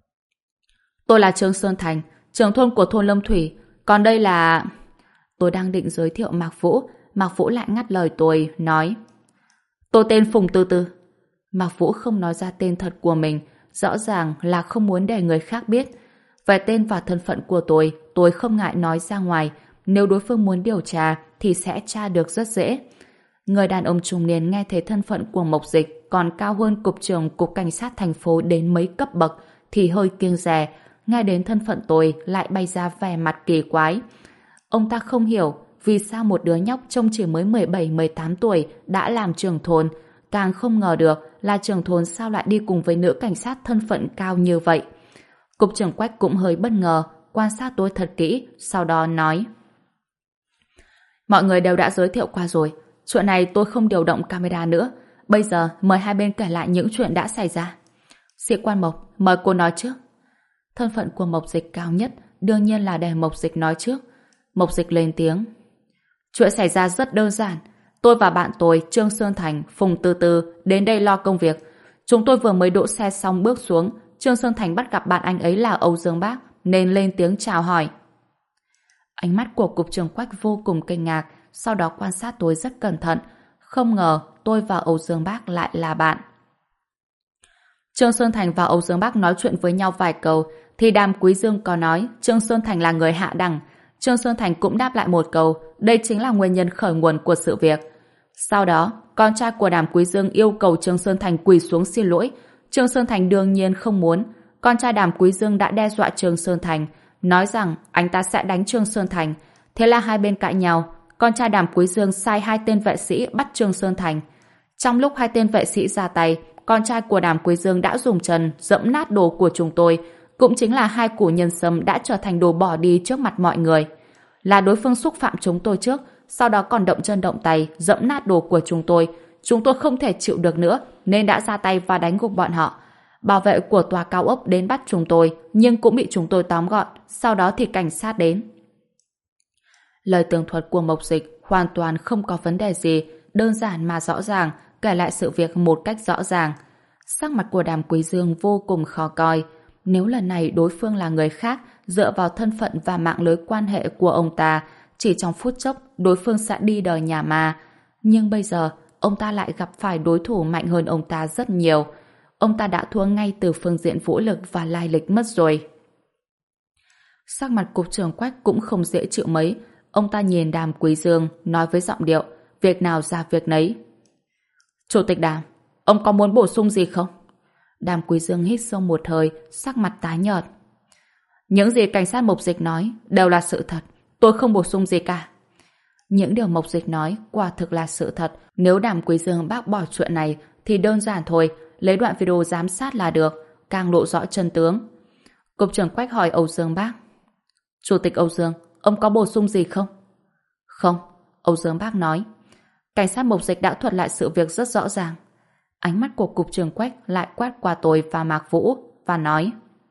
Speaker 1: Tôi là Trương Sơn Thành, trưởng thôn của thôn Lâm Thủy, còn đây là... Tôi đang định giới thiệu Mạc Vũ lại ngắt lời tôi, nói: Tôi tên Phùng Tư Tư. Mạc Vũ không nói ra tên thật của mình, rõ ràng là không muốn để người khác biết. Về tên và thân phận của tôi không ngại nói ra ngoài, nếu đối phương muốn điều tra thì sẽ tra được rất dễ. Người đàn ông trung niên nghe thấy thân phận của Mộc Dịch còn cao hơn Cục trưởng Cục Cảnh sát thành phố đến mấy cấp bậc thì hơi kiêng dè, nghe đến thân phận tôi lại bay ra vẻ mặt kỳ quái. Ông ta không hiểu vì sao một đứa nhóc trông chỉ mới 17-18 tuổi đã làm trưởng thôn, càng không ngờ được là trưởng thôn sao lại đi cùng với nữ cảnh sát thân phận cao như vậy. Cục trưởng Quách cũng hơi bất ngờ, quan sát tôi thật kỹ, sau đó nói: Mọi người đều đã giới thiệu qua rồi, chuyện này tôi không điều động camera nữa. Bây giờ mời hai bên kể lại những chuyện đã xảy ra. Sĩ quan Mộc, mời cô nói trước. Thân phận của Mộc Dịch cao nhất, đương nhiên là để Mộc Dịch nói trước. Mộc Dịch lên tiếng: Chuyện xảy ra rất đơn giản. Tôi và bạn tôi, Trương Sơn Thành, Phùng Tư Tư, đến đây lo công việc. Chúng tôi vừa mới đỗ xe xong bước xuống, Trương Sơn Thành bắt gặp bạn anh ấy là Âu Dương Bác, nên lên tiếng chào hỏi. Ánh mắt của Cục trưởng Quách vô cùng kinh ngạc, sau đó quan sát tôi rất cẩn thận. Không ngờ tôi và Âu Dương Bác lại là bạn. Trương Sơn Thành và Âu Dương Bác nói chuyện với nhau vài câu, thì Đàm Quý Dương có nói Trương Sơn Thành là người hạ đẳng. Trương Sơn Thành cũng đáp lại một câu, đây chính là nguyên nhân khởi nguồn của sự việc. Sau đó, con trai của Đàm Quý Dương yêu cầu Trương Sơn Thành quỳ xuống xin lỗi. Trương Sơn Thành đương nhiên không muốn. Con trai Đàm Quý Dương đã đe dọa Trương Sơn Thành, nói rằng anh ta sẽ đánh Trương Sơn Thành. Thế là hai bên cãi nhau. Con trai Đàm Quý Dương sai hai tên vệ sĩ bắt Trương Sơn Thành. Trong lúc hai tên vệ sĩ ra tay, con trai của Đàm Quý Dương đã dùng chân dẫm nát đồ của chúng tôi, cũng chính là hai củ nhân sâm đã trở thành đồ bỏ đi trước mặt mọi người. Là đối phương xúc phạm chúng tôi trước, sau đó còn động chân động tay dẫm nát đồ của chúng tôi. Chúng tôi không thể chịu được nữa nên đã ra tay và đánh gục bọn họ. Bảo vệ của tòa cao ốc đến bắt chúng tôi, nhưng cũng bị chúng tôi tóm gọn. Sau đó thì cảnh sát đến. Lời tường thuật của Mộc Dịch hoàn toàn không có vấn đề gì, đơn giản mà rõ ràng, kể lại sự việc một cách rõ ràng. Sắc mặt của Đàm Quý Dương vô cùng khó coi. Nếu lần này đối phương là người khác, dựa vào thân phận và mạng lưới quan hệ của ông ta, chỉ trong phút chốc đối phương sẽ đi đời nhà ma. Nhưng bây giờ, ông ta lại gặp phải đối thủ mạnh hơn ông ta rất nhiều. Ông ta đã thua ngay từ phương diện vũ lực và lai lịch mất rồi. Sắc mặt cục trưởng Quách cũng không dễ chịu mấy. Ông ta nhìn Đàm Quý Dương, nói với giọng điệu, việc nào ra việc nấy. Chủ tịch Đàm, ông có muốn bổ sung gì không? Đàm Quý Dương hít sâu một hơi, sắc mặt tái nhợt. Những gì cảnh sát Mộc Dịch nói đều là sự thật, tôi không bổ sung gì cả. Những điều Mộc Dịch nói quả thực là sự thật. Nếu Đàm Quý Dương bác bỏ chuyện này thì đơn giản thôi, lấy đoạn video giám sát là được, càng lộ rõ chân tướng. Cục trưởng Quách hỏi Âu Dương Bác. Chủ tịch Âu Dương, ông có bổ sung gì không? Không, Âu Dương Bác nói. Cảnh sát Mộc Dịch đã thuật lại sự việc rất rõ ràng. Ánh mắt của cục trưởng Quách lại quét qua tôi và Mạc Vũ và nói: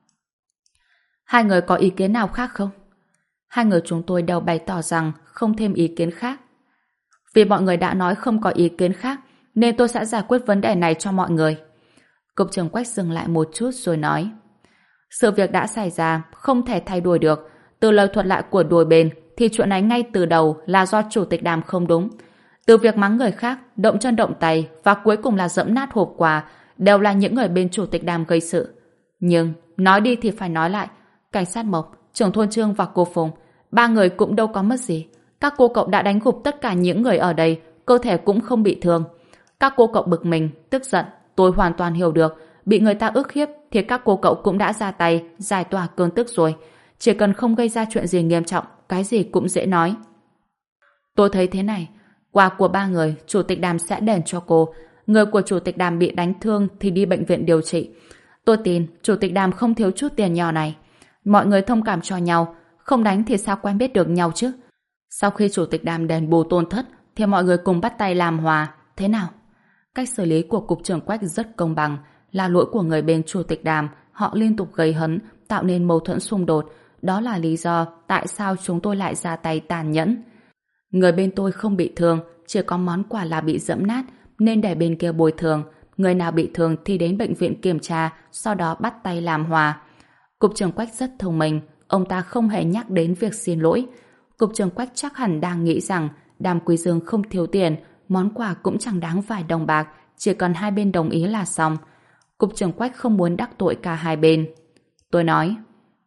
Speaker 1: hai người có ý kiến nào khác không? Hai người chúng tôi đều bày tỏ rằng không thêm ý kiến khác. Vì mọi người đã nói không có ý kiến khác nên tôi sẽ giải quyết vấn đề này cho mọi người. Cục trưởng Quách dừng lại một chút rồi nói: sự việc đã xảy ra không thể thay đổi được. Từ lời thuật lại của đôi bên thì chuyện này ngay từ đầu là do chủ tịch Đàm không đúng. Từ việc mắng người khác, động chân động tay và cuối cùng là dẫm nát hộp quà đều là những người bên chủ tịch Đàm gây sự. Nhưng nói đi thì phải nói lại, cảnh sát Mộc, trưởng thôn Trương và cô Phùng, ba người cũng đâu có mất gì. Các cô cậu đã đánh gục tất cả những người ở đây, cơ thể cũng không bị thương. Các cô cậu bực mình, tức giận, tôi hoàn toàn hiểu được. Bị người ta ức hiếp thì các cô cậu cũng đã ra tay giải tỏa cơn tức rồi. Chỉ cần không gây ra chuyện gì nghiêm trọng, cái gì cũng dễ nói. Tôi thấy thế này, quà của ba người chủ tịch Đàm sẽ đền cho cô. Người của chủ tịch Đàm bị đánh thương thì đi bệnh viện điều trị. Tôi tin chủ tịch Đàm không thiếu chút tiền nhỏ này. Mọi người thông cảm cho nhau, không đánh thì sao quen biết được nhau chứ. Sau khi chủ tịch Đàm đền bù tổn thất thì mọi người cùng bắt tay làm hòa. Thế nào? Cách xử lý của cục trưởng Quách rất công bằng. Là lỗi của người bên chủ tịch Đàm. Họ liên tục gây hấn, tạo nên mâu thuẫn xung đột. Đó là lý do tại sao chúng tôi lại ra tay tàn nhẫn. Người bên tôi không bị thương, chỉ có món quà là bị dẫm nát, nên để bên kia bồi thường. Người nào bị thương thì đến bệnh viện kiểm tra, sau đó bắt tay làm hòa. Cục trưởng Quách rất thông minh, ông ta không hề nhắc đến việc xin lỗi. Cục trưởng Quách chắc hẳn đang nghĩ rằng Đàm Quý Dương không thiếu tiền, món quà cũng chẳng đáng vài đồng bạc, chỉ cần hai bên đồng ý là xong. Cục trưởng Quách không muốn đắc tội cả hai bên. Tôi nói: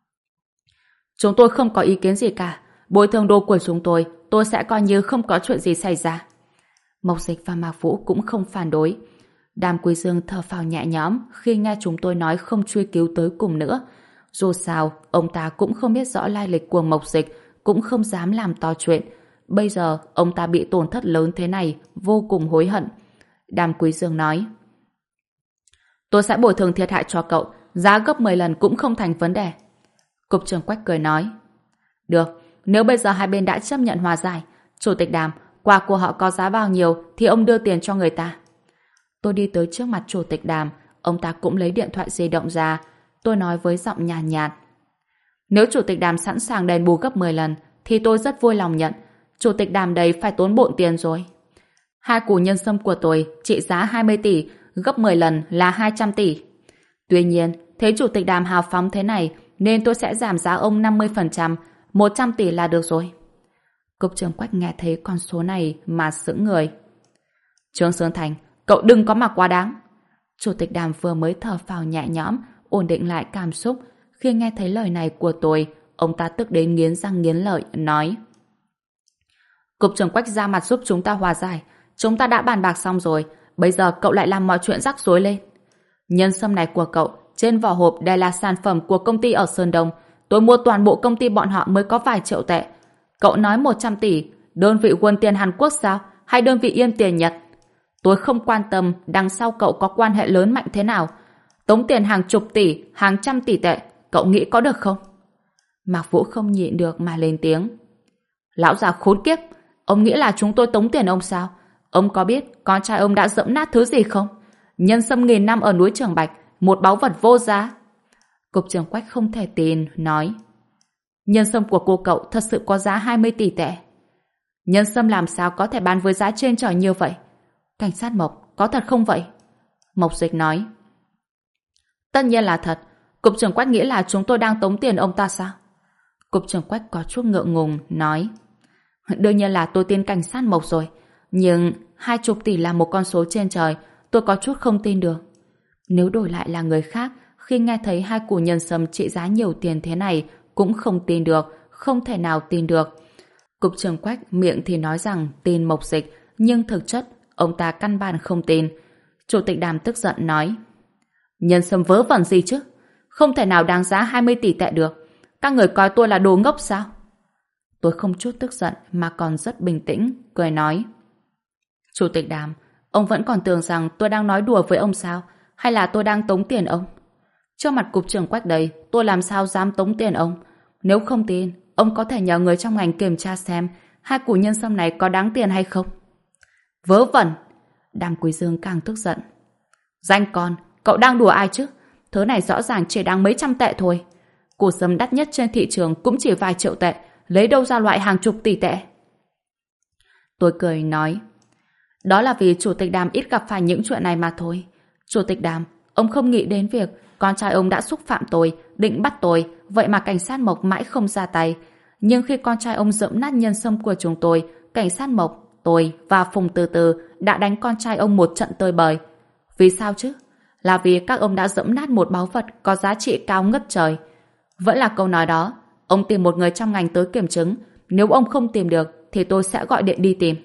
Speaker 1: chúng tôi không có ý kiến gì cả. Bồi thường đồ của chúng tôi sẽ coi như không có chuyện gì xảy ra. Mộc Dịch và Mạc Vũ cũng không phản đối. Đàm Quý Dương thở phào nhẹ nhõm khi nghe chúng tôi nói không truy cứu tới cùng nữa. Dù sao, ông ta cũng không biết rõ lai lịch của Mộc Dịch, cũng không dám làm to chuyện. Bây giờ, ông ta bị tổn thất lớn thế này, vô cùng hối hận. Đàm Quý Dương nói: tôi sẽ bồi thường thiệt hại cho cậu, giá gấp 10 lần cũng không thành vấn đề. Cục trưởng Quách cười nói: được, nếu bây giờ hai bên đã chấp nhận hòa giải, chủ tịch Đàm, quà của họ có giá bao nhiêu thì ông đưa tiền cho người ta. Tôi đi tới trước mặt chủ tịch Đàm, ông ta cũng lấy điện thoại di động ra. Tôi nói với giọng nhàn nhạt: nếu chủ tịch Đàm sẵn sàng đền bù gấp 10 lần thì tôi rất vui lòng nhận. Chủ tịch Đàm đây phải tốn bộn tiền rồi. Hai củ nhân sâm của tôi trị giá 20 tỷ, gấp 10 lần là 200 tỷ. Tuy nhiên, thấy chủ tịch Đàm hào phóng thế này nên tôi sẽ giảm giá ông 50%, 100 tỷ là được rồi. Cục trưởng Quách nghe thấy con số này mà sững người. Trương Sơn Thành, cậu đừng có mà quá đáng. Chủ tịch Đàm vừa mới thở phào nhẹ nhõm, ổn định lại cảm xúc. Khi nghe thấy lời này của tôi, ông ta tức đến nghiến răng nghiến lợi, nói: cục trưởng Quách ra mặt giúp chúng ta hòa giải. Chúng ta đã bàn bạc xong rồi, bây giờ cậu lại làm mọi chuyện rắc rối lên. Nhân sâm này của cậu, trên vỏ hộp đây là sản phẩm của công ty ở Sơn Đông. Tôi mua toàn bộ công ty bọn họ mới có vài triệu tệ. Cậu nói 100 tỷ, đơn vị won tiền Hàn Quốc sao? Hay đơn vị yên tiền Nhật? Tôi không quan tâm đằng sau cậu có quan hệ lớn mạnh thế nào. Tống tiền hàng chục tỷ, hàng trăm tỷ tệ, cậu nghĩ có được không? Mạc Vũ không nhịn được mà lên tiếng. Lão già khốn kiếp, ông nghĩ là chúng tôi tống tiền ông sao? Ông có biết con trai ông đã dẫm nát thứ gì không? Nhân sâm nghìn năm ở núi Trường Bạch, một báu vật vô giá. Cục trưởng Quách không thể tin, nói. Nhân sâm của cô cậu thật sự có giá 20 tỷ tệ. Nhân sâm làm sao có thể bán với giá trên trời như vậy? Cảnh sát Mộc, có thật không vậy? Mộc Dịch nói. Tất nhiên là thật. Cục trưởng Quách nghĩ là chúng tôi đang tống tiền ông ta sao? Cục trưởng Quách có chút ngượng ngùng, nói. Đương nhiên là tôi tin cảnh sát Mộc rồi. Nhưng 20 tỷ là một con số trên trời, tôi có chút không tin được. Nếu đổi lại là người khác, khi nghe thấy hai củ nhân sâm trị giá nhiều tiền thế này, cũng không tin được, không thể nào tin được. Cục trưởng Quách miệng thì nói rằng tin Mộc Dịch, nhưng thực chất ông ta căn bản không tin. Chủ tịch Đàm tức giận nói. Nhân sâm vớ vẩn gì chứ? Không thể nào đáng giá 20 tỷ tệ được. Các người coi tôi là đồ ngốc sao? Tôi không chút tức giận mà còn rất bình tĩnh, cười nói. Chủ tịch Đàm, ông vẫn còn tưởng rằng tôi đang nói đùa với ông sao? Hay là tôi đang tống tiền ông? Trước mặt cục trưởng Quách đây, tôi làm sao dám tống tiền ông? Nếu không tin, ông có thể nhờ người trong ngành kiểm tra xem hai củ nhân sâm này có đáng tiền hay không. Vớ vẩn! Đàm Quý Dương càng tức giận. Danh con, cậu đang đùa ai chứ? Thứ này rõ ràng chỉ đáng mấy trăm tệ thôi. Củ sâm đắt nhất trên thị trường cũng chỉ vài triệu tệ, lấy đâu ra loại hàng chục tỷ tệ? Tôi cười nói. Đó là vì Chủ tịch Đàm ít gặp phải những chuyện này mà thôi. Chủ tịch Đàm, ông không nghĩ đến việc con trai ông đã xúc phạm tôi, định bắt tôi, vậy mà cảnh sát Mộc mãi không ra tay. Nhưng khi con trai ông dẫm nát nhân sâm của chúng tôi, cảnh sát Mộc, tôi và Phùng Từ Từ đã đánh con trai ông một trận tơi bời. Vì sao chứ? Là vì các ông đã dẫm nát một báu vật có giá trị cao ngất trời. Vẫn là câu nói đó, ông tìm một người trong ngành tới kiểm chứng, nếu ông không tìm được thì tôi sẽ gọi điện đi tìm.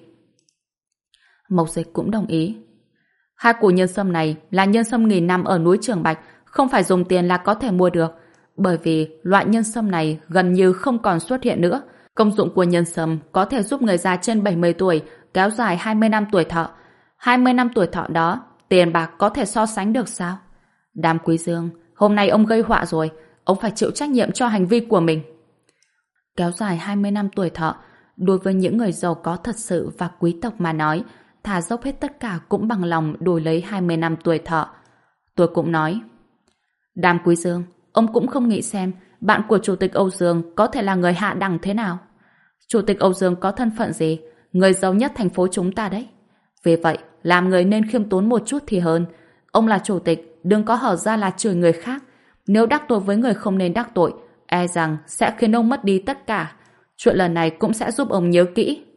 Speaker 1: Mộc Dịch cũng đồng ý. Hai củ nhân sâm này là nhân sâm nghìn năm ở núi Trường Bạch, không phải dùng tiền là có thể mua được, bởi vì loại nhân sâm này gần như không còn xuất hiện nữa. Công dụng của nhân sâm có thể giúp người già trên 70 tuổi kéo dài 20 năm tuổi thọ. 20 năm tuổi thọ đó, tiền bạc có thể so sánh được sao? Đàm Quý Dương, hôm nay ông gây họa rồi, ông phải chịu trách nhiệm cho hành vi của mình. Kéo dài 20 năm tuổi thọ, đối với những người giàu có thật sự và quý tộc mà nói, thà dốc hết tất cả cũng bằng lòng đổi lấy 20 năm tuổi thọ. Tôi cũng nói. Đàm Quý Dương, ông cũng không nghĩ xem bạn của Chủ tịch Âu Dương có thể là người hạ đẳng thế nào. Chủ tịch Âu Dương có thân phận gì? Người giàu nhất thành phố chúng ta đấy. Vì vậy, làm người nên khiêm tốn một chút thì hơn. Ông là chủ tịch, đừng có hở ra là chửi người khác. Nếu đắc tội với người không nên đắc tội, e rằng sẽ khiến ông mất đi tất cả. Chuyện lần này cũng sẽ giúp ông nhớ kỹ.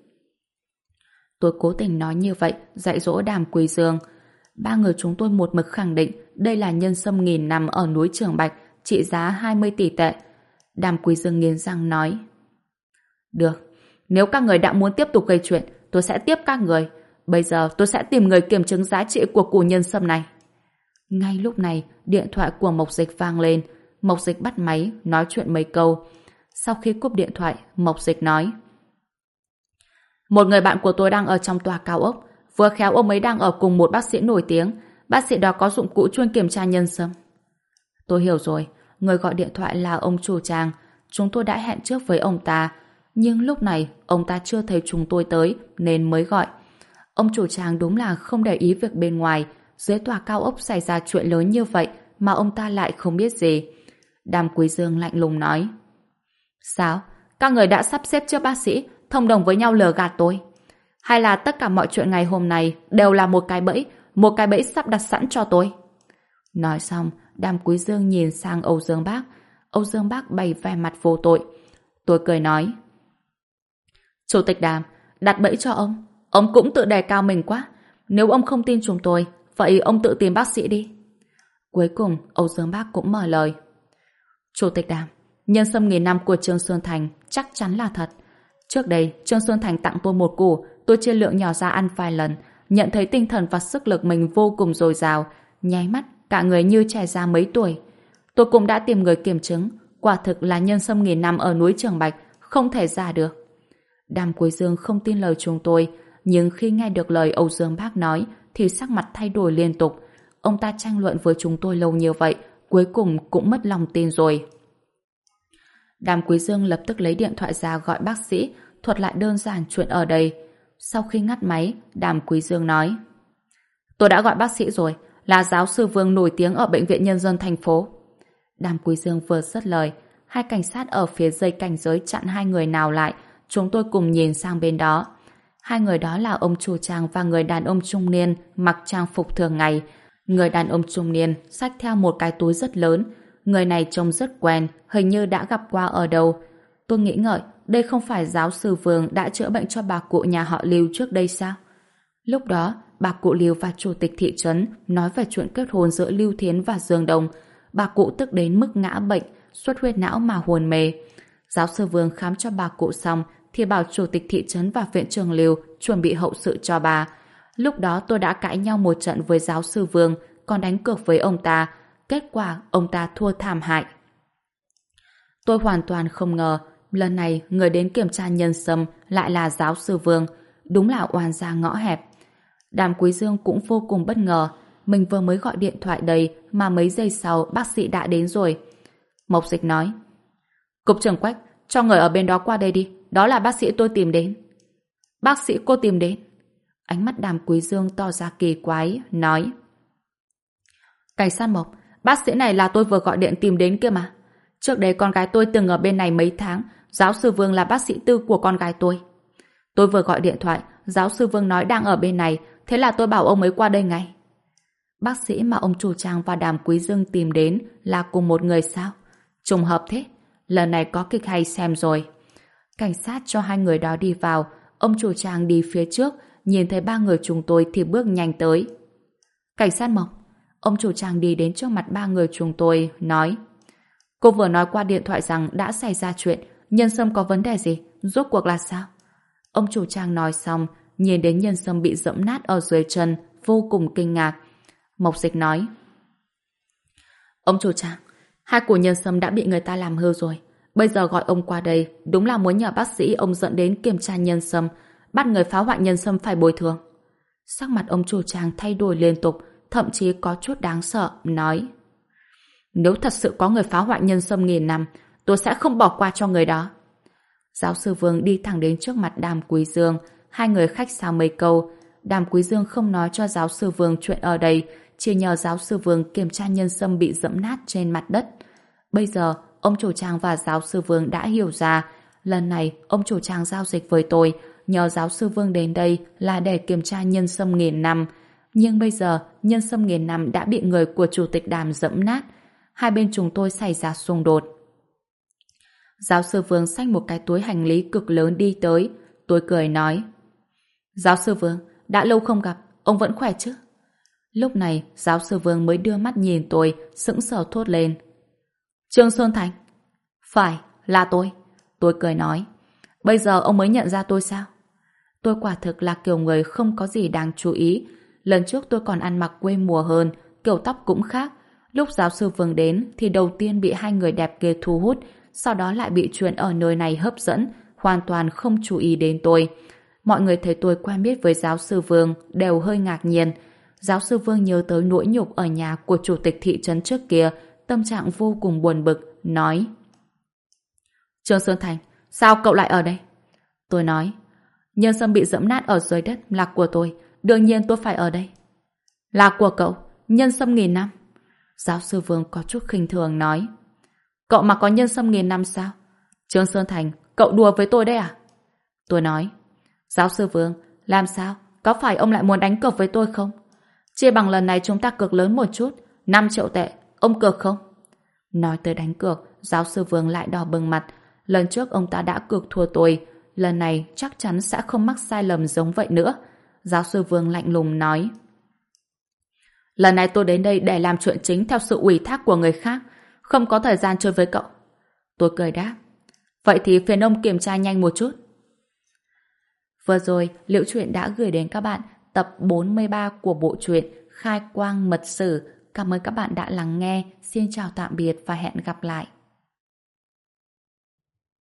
Speaker 1: Tôi cố tình nói như vậy, dạy dỗ Đàm Quý Dương. Ba người chúng tôi một mực khẳng định đây là nhân sâm nghìn năm ở núi Trường Bạch, trị giá 20 tỷ tệ. Đàm Quý Dương nghiến răng nói. Được, nếu các người đã muốn tiếp tục gây chuyện, tôi sẽ tiếp các người. Bây giờ tôi sẽ tìm người kiểm chứng giá trị của củ nhân sâm này. Ngay lúc này, điện thoại của Mộc Dịch vang lên. Mộc Dịch bắt máy, nói chuyện mấy câu. Sau khi cúp điện thoại, Mộc Dịch nói. Một người bạn của tôi đang ở trong tòa cao ốc. Vừa khéo ông ấy đang ở cùng một bác sĩ nổi tiếng. Bác sĩ đó có dụng cụ chuyên kiểm tra nhân sâm. Tôi hiểu rồi. Người gọi điện thoại là ông chủ Trang. Chúng tôi đã hẹn trước với ông ta. Nhưng lúc này, ông ta chưa thấy chúng tôi tới, nên mới gọi. Ông chủ Trang đúng là không để ý việc bên ngoài. Dưới tòa cao ốc xảy ra chuyện lớn như vậy mà ông ta lại không biết gì. Đàm Quý Dương lạnh lùng nói. Sao? Các người đã sắp xếp trước bác sĩ thông đồng với nhau lừa gạt tôi? Hay là tất cả mọi chuyện ngày hôm nay đều là một cái bẫy sắp đặt sẵn cho tôi? Nói xong, Đàm Quý Dương nhìn sang Âu Dương Bác. Âu Dương Bác bày vẻ mặt vô tội. Tôi cười nói. Chủ tịch Đàm, đặt bẫy cho ông cũng tự đề cao mình quá. Nếu ông không tin chúng tôi, vậy ông tự tìm bác sĩ đi. Cuối cùng, Âu Dương Bác cũng mở lời. Chủ tịch Đàm, nhân sâm nghìn năm của Trương Xuân Thành chắc chắn là thật. Trước đây, Trương Xuân Thành tặng tôi một củ, tôi chia lượng nhỏ ra ăn vài lần. nhận thấy tinh thần và sức lực mình vô cùng dồi dào, nháy mắt cả người như trẻ ra mấy tuổi. Tôi cũng đã tìm người kiểm chứng, quả thực là nhân sâm nghìn năm ở núi Trường Bạch, không thể ra được. Đàm Quế Dương không tin lời chúng tôi, nhưng khi nghe được lời Âu Dương Bác nói thì sắc mặt thay đổi liên tục. Ông ta tranh luận với chúng tôi lâu như vậy, cuối cùng cũng mất lòng tin rồi. Đàm Quý Dương lập tức lấy điện thoại ra gọi bác sĩ, thuật lại đơn giản chuyện ở đây. Sau khi ngắt máy, Đàm Quý Dương nói: Tôi đã gọi bác sĩ rồi, là giáo sư Vương nổi tiếng ở Bệnh viện Nhân dân thành phố. Đàm Quý Dương vừa dứt lời, hai cảnh sát ở phía dây cảnh giới chặn hai người nào lại, chúng tôi cùng nhìn sang bên đó. Hai người đó là ông chủ trang và người đàn ông trung niên mặc trang phục thường ngày. Người đàn ông trung niên xách theo một cái túi rất lớn. Người này trông rất quen, hình như đã gặp qua ở đâu. Tôi nghĩ ngợi, đây không phải giáo sư Vương đã chữa bệnh cho bà cụ nhà họ Lưu trước đây sao? Lúc đó, bà cụ Lưu và chủ tịch thị trấn nói về chuyện kết hôn giữa Lưu Thiến và Dương Đông. Bà cụ tức đến mức ngã bệnh, xuất huyết não mà hôn mê. Giáo sư Vương khám cho bà cụ xong thì bảo chủ tịch thị trấn và viện trưởng Lưu chuẩn bị hậu sự cho bà. Lúc đó tôi đã cãi nhau một trận với giáo sư Vương, còn đánh cược với ông ta. Kết quả ông ta thua thảm hại. Tôi hoàn toàn không ngờ lần này người đến kiểm tra nhân sâm lại là giáo sư Vương. Đúng là oan gia ngõ hẹp. Đàm Quý Dương cũng vô cùng bất ngờ. Mình vừa mới gọi điện thoại đây mà mấy giây sau bác sĩ đã đến rồi. Mộc Dịch nói: Cục trưởng Quách, cho người ở bên đó qua đây đi. Đó là bác sĩ tôi tìm đến. Bác sĩ cô tìm đến? Ánh mắt Đàm Quý Dương tỏ ra kỳ quái, nói: Cảnh sát Mộc, bác sĩ này là tôi vừa gọi điện tìm đến kia mà. Trước đây con gái tôi từng ở bên này mấy tháng. Giáo sư Vương là bác sĩ tư của con gái tôi. Tôi vừa gọi điện thoại, giáo sư Vương nói đang ở bên này, thế là tôi bảo ông ấy qua đây ngay. Bác sĩ mà ông chủ trang và Đàm Quý Dương tìm đến là cùng một người sao? Trùng hợp thế. Lần này có kịch hay xem rồi. Cảnh sát cho hai người đó đi vào. Ông chủ trang đi phía trước, nhìn thấy ba người chúng tôi thì bước nhanh tới. Cảnh sát Mộc. Ông chủ trang đi đến trước mặt ba người chúng tôi, nói: Cô vừa nói qua điện thoại rằng đã xảy ra chuyện, nhân sâm có vấn đề gì? Rốt cuộc là sao? Ông chủ trang nói xong, nhìn đến nhân sâm bị dẫm nát ở dưới chân, vô cùng kinh ngạc. Mộc Dịch nói: Ông chủ trang, hai củ nhân sâm đã bị người ta làm hư rồi. Bây giờ gọi ông qua đây, đúng là muốn nhờ bác sĩ ông dẫn đến kiểm tra nhân sâm, bắt người phá hoại nhân sâm phải bồi thường. Sắc mặt ông chủ trang thay đổi liên tục, thậm chí có chút đáng sợ, nói: Nếu thật sự có người phá hoại nhân sâm nghìn năm, tôi sẽ không bỏ qua cho người đó. Giáo sư Vương đi thẳng đến trước mặt Đàm Quý Dương, hai người khách sáo mấy câu. Đàm Quý Dương không nói cho giáo sư Vương chuyện ở đây, chỉ nhờ giáo sư Vương kiểm tra nhân sâm bị dẫm nát trên mặt đất. Bây giờ, ông chủ trang và giáo sư Vương đã hiểu ra, lần này ông chủ trang giao dịch với tôi, nhờ giáo sư Vương đến đây là để kiểm tra nhân sâm nghìn năm. Nhưng bây giờ, nhân sâm nghìn năm đã bị người của chủ tịch Đàm dẫm nát. Hai bên chúng tôi xảy ra xung đột. Giáo sư Vương xách một cái túi hành lý cực lớn đi tới. Tôi cười nói: Giáo sư Vương, đã lâu không gặp, ông vẫn khỏe chứ? Lúc này, giáo sư Vương mới đưa mắt nhìn tôi, sững sờ thốt lên: Trương Xuân Thành. Phải, là tôi. Tôi cười nói: Bây giờ ông mới nhận ra tôi sao? Tôi quả thực là kiểu người không có gì đáng chú ý. Lần trước tôi còn ăn mặc quê mùa hơn, kiểu tóc cũng khác. Lúc giáo sư Vương đến thì đầu tiên bị hai người đẹp kia thu hút, sau đó lại bị chuyện ở nơi này hấp dẫn, hoàn toàn không chú ý đến tôi. Mọi người thấy tôi quen biết với giáo sư Vương đều hơi ngạc nhiên. Giáo sư Vương nhớ tới nỗi nhục ở nhà của chủ tịch thị trấn trước kia, tâm trạng vô cùng buồn bực, nói: Trương Xuân Thành, sao cậu lại ở đây? Tôi nói: Nhân sâm bị dẫm nát ở dưới đất là của tôi, đương nhiên tôi phải ở đây. Là của cậu? Nhân sâm nghìn năm? Giáo sư Vương có chút khinh thường nói: Cậu mà có nhân sâm nghìn năm sao? Trương Xuân Thành, cậu đùa với tôi đấy à? Tôi nói: Giáo sư Vương, làm sao? Có phải ông lại muốn đánh cược với tôi không? Chia bằng lần này chúng ta cược lớn một chút, 5 triệu tệ, ông cược không? Nói tới đánh cược, giáo sư Vương lại đỏ bừng mặt. Lần trước ông ta đã cược thua tôi, lần này chắc chắn sẽ không mắc sai lầm giống vậy nữa. Giáo sư Vương lạnh lùng nói: Lần này tôi đến đây để làm chuyện chính theo sự ủy thác của người khác, không có thời gian chơi với cậu. Tôi cười đáp: Vậy thì phiền ông kiểm tra nhanh một chút. Vừa rồi, Liễu Chuyện đã gửi đến các bạn tập tập 43 của bộ truyện Khai Quang Mật Sử. Cảm ơn các bạn đã lắng nghe. Xin chào tạm biệt và hẹn gặp lại.